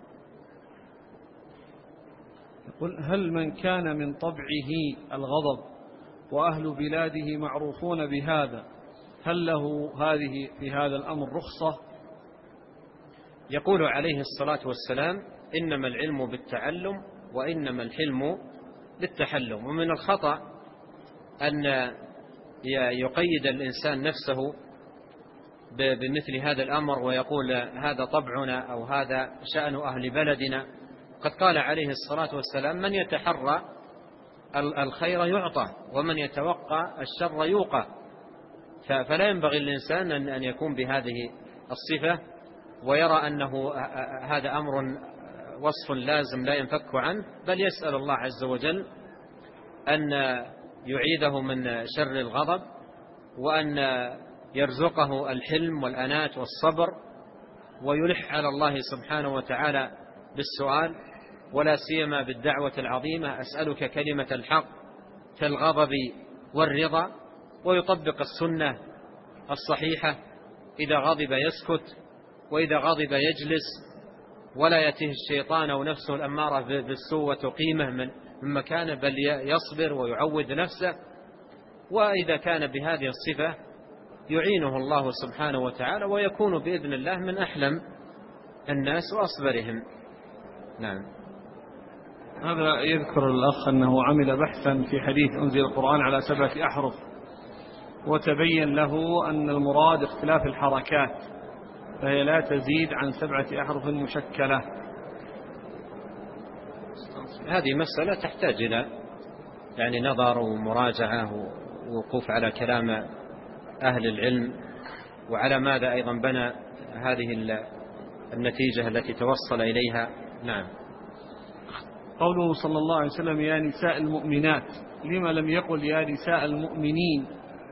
S1: يقول هل من كان من طبعه الغضب وأهل بلاده معروفون بهذا هل له في هذا الأمر رخصة؟
S2: يقول عليه الصلاة والسلام إنما العلم بالتعلم وإنما الحلم بالتحلم. ومن الخطأ أن يقيد الإنسان نفسه بمثل هذا الأمر ويقول هذا طبعنا أو هذا شأن أهل بلدنا. قد قال عليه الصلاة والسلام من يتحرى الخير يعطى ومن يتوقع الشر يوقى. فلا ينبغي الإنسان أن يكون بهذه الصفة ويرى أنه هذا أمر وصف لازم لا ينفك عنه، بل يسأل الله عز وجل أن يعيذه من شر الغضب وأن يرزقه الحلم والأنات والصبر، ويلح على الله سبحانه وتعالى بالسؤال، ولا سيما بالدعوة العظيمة: أسألك كلمة الحق في الغضب والرضا. ويطبق السنة الصحيحة: إذا غضب يسكت، وإذا غضب يجلس، ولا يأتيه الشيطان أو نفسه الأمارة بالسوء وتقيمه من مكانه، بل يصبر ويعود نفسه. وإذا كان بهذه الصفة يعينه الله سبحانه وتعالى، ويكون بإذن الله من أحلم الناس وأصبرهم. نعم.
S1: هذا يذكر الأخ أنه عمل بحثا في حديث أنزل القرآن على 7 أحرف، وتبين له أن المراد اختلاف الحركات، فهي لا تزيد عن 7 أحرف مشكلة.
S2: هذه مسألة تحتاج إلى يعني نظر ومراجعة ووقوف على كلام أهل العلم، وعلى ماذا أيضا بنى هذه النتيجة التي توصل إليها. نعم.
S1: قوله صلى الله عليه وسلم: يا نساء المؤمنات، لما لم يقل يا نساء المؤمنين؟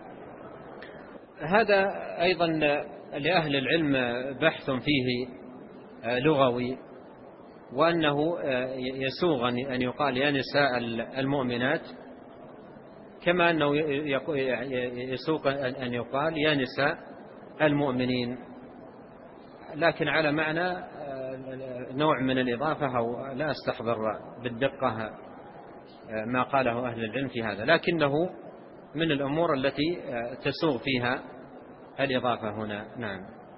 S2: هذا أيضا لأهل العلم بحث فيه لغوي، وأنه يسوغ أن يقال يا نساء المؤمنات، كما أنه يسوغ أن يقال يا نساء المؤمنين، لكن على معنى نوع من الإضافة، أو لا أستحضر بالدقة ما قاله أهل العلم في هذا، لكنه من الأمور التي تسوغ فيها الإضافة هنا. نعم.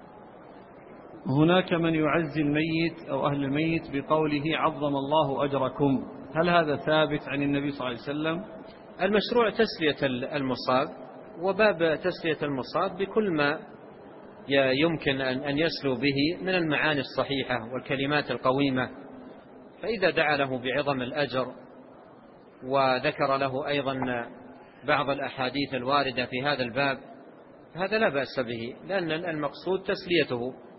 S1: هناك من يعزي الميت أو أهل الميت بقوله: عظم الله أجركم، هل هذا ثابت عن النبي صلى الله عليه وسلم؟
S2: المشروع تسلية المصاب، وباب تسلية المصاب بكل ما يمكن أن يسلو به من المعاني الصحيحة والكلمات القويمة. فإذا دعا له بعظم الأجر وذكر له أيضا بعض الأحاديث الواردة في هذا الباب، هذا لا بأس به، لأن المقصود تسليته